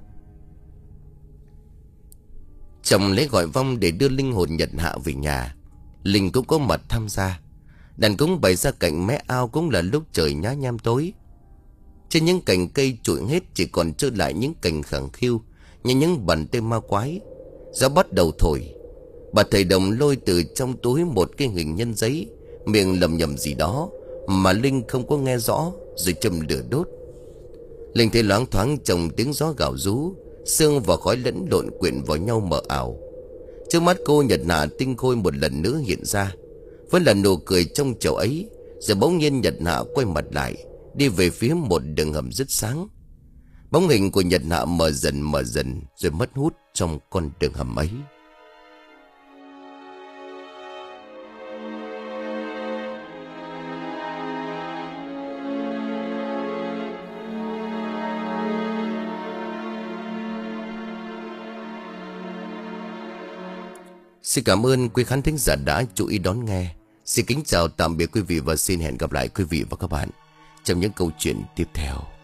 Speaker 1: Trong lễ gọi vong để đưa linh hồn Nhật Hạ về nhà, Linh cũng có mặt tham gia. Đàn cúng bày ra cạnh mé ao cũng là lúc trời nhá nhem tối. Trên những cành cây trụi hết chỉ còn trơ lại những cành khẳng khiu như những bàn tay ma quái. Gió bắt đầu thổi. Bà thầy Đồng lôi từ trong túi một cái hình nhân giấy, miệng lầm nhầm gì đó mà Linh không có nghe rõ, rồi châm lửa đốt. Linh thấy loáng thoáng trong tiếng gió gào rú, sương và khói lẫn lộn quyện vào nhau mờ ảo. Trước mắt cô, Nhật Hạ tinh khôi một lần nữa hiện ra, vẫn là nụ cười trong trẻo ấy. Rồi bỗng nhiên Nhật Hạ quay mặt lại, đi về phía một đường hầm rất sáng. Bóng hình của Nhật Hạ mờ dần mờ dần rồi mất hút trong con đường hầm ấy. Xin cảm ơn quý khán thính giả đã chú ý đón nghe. Xin kính chào tạm biệt quý vị và xin hẹn gặp lại quý vị và các bạn trong những câu chuyện tiếp theo.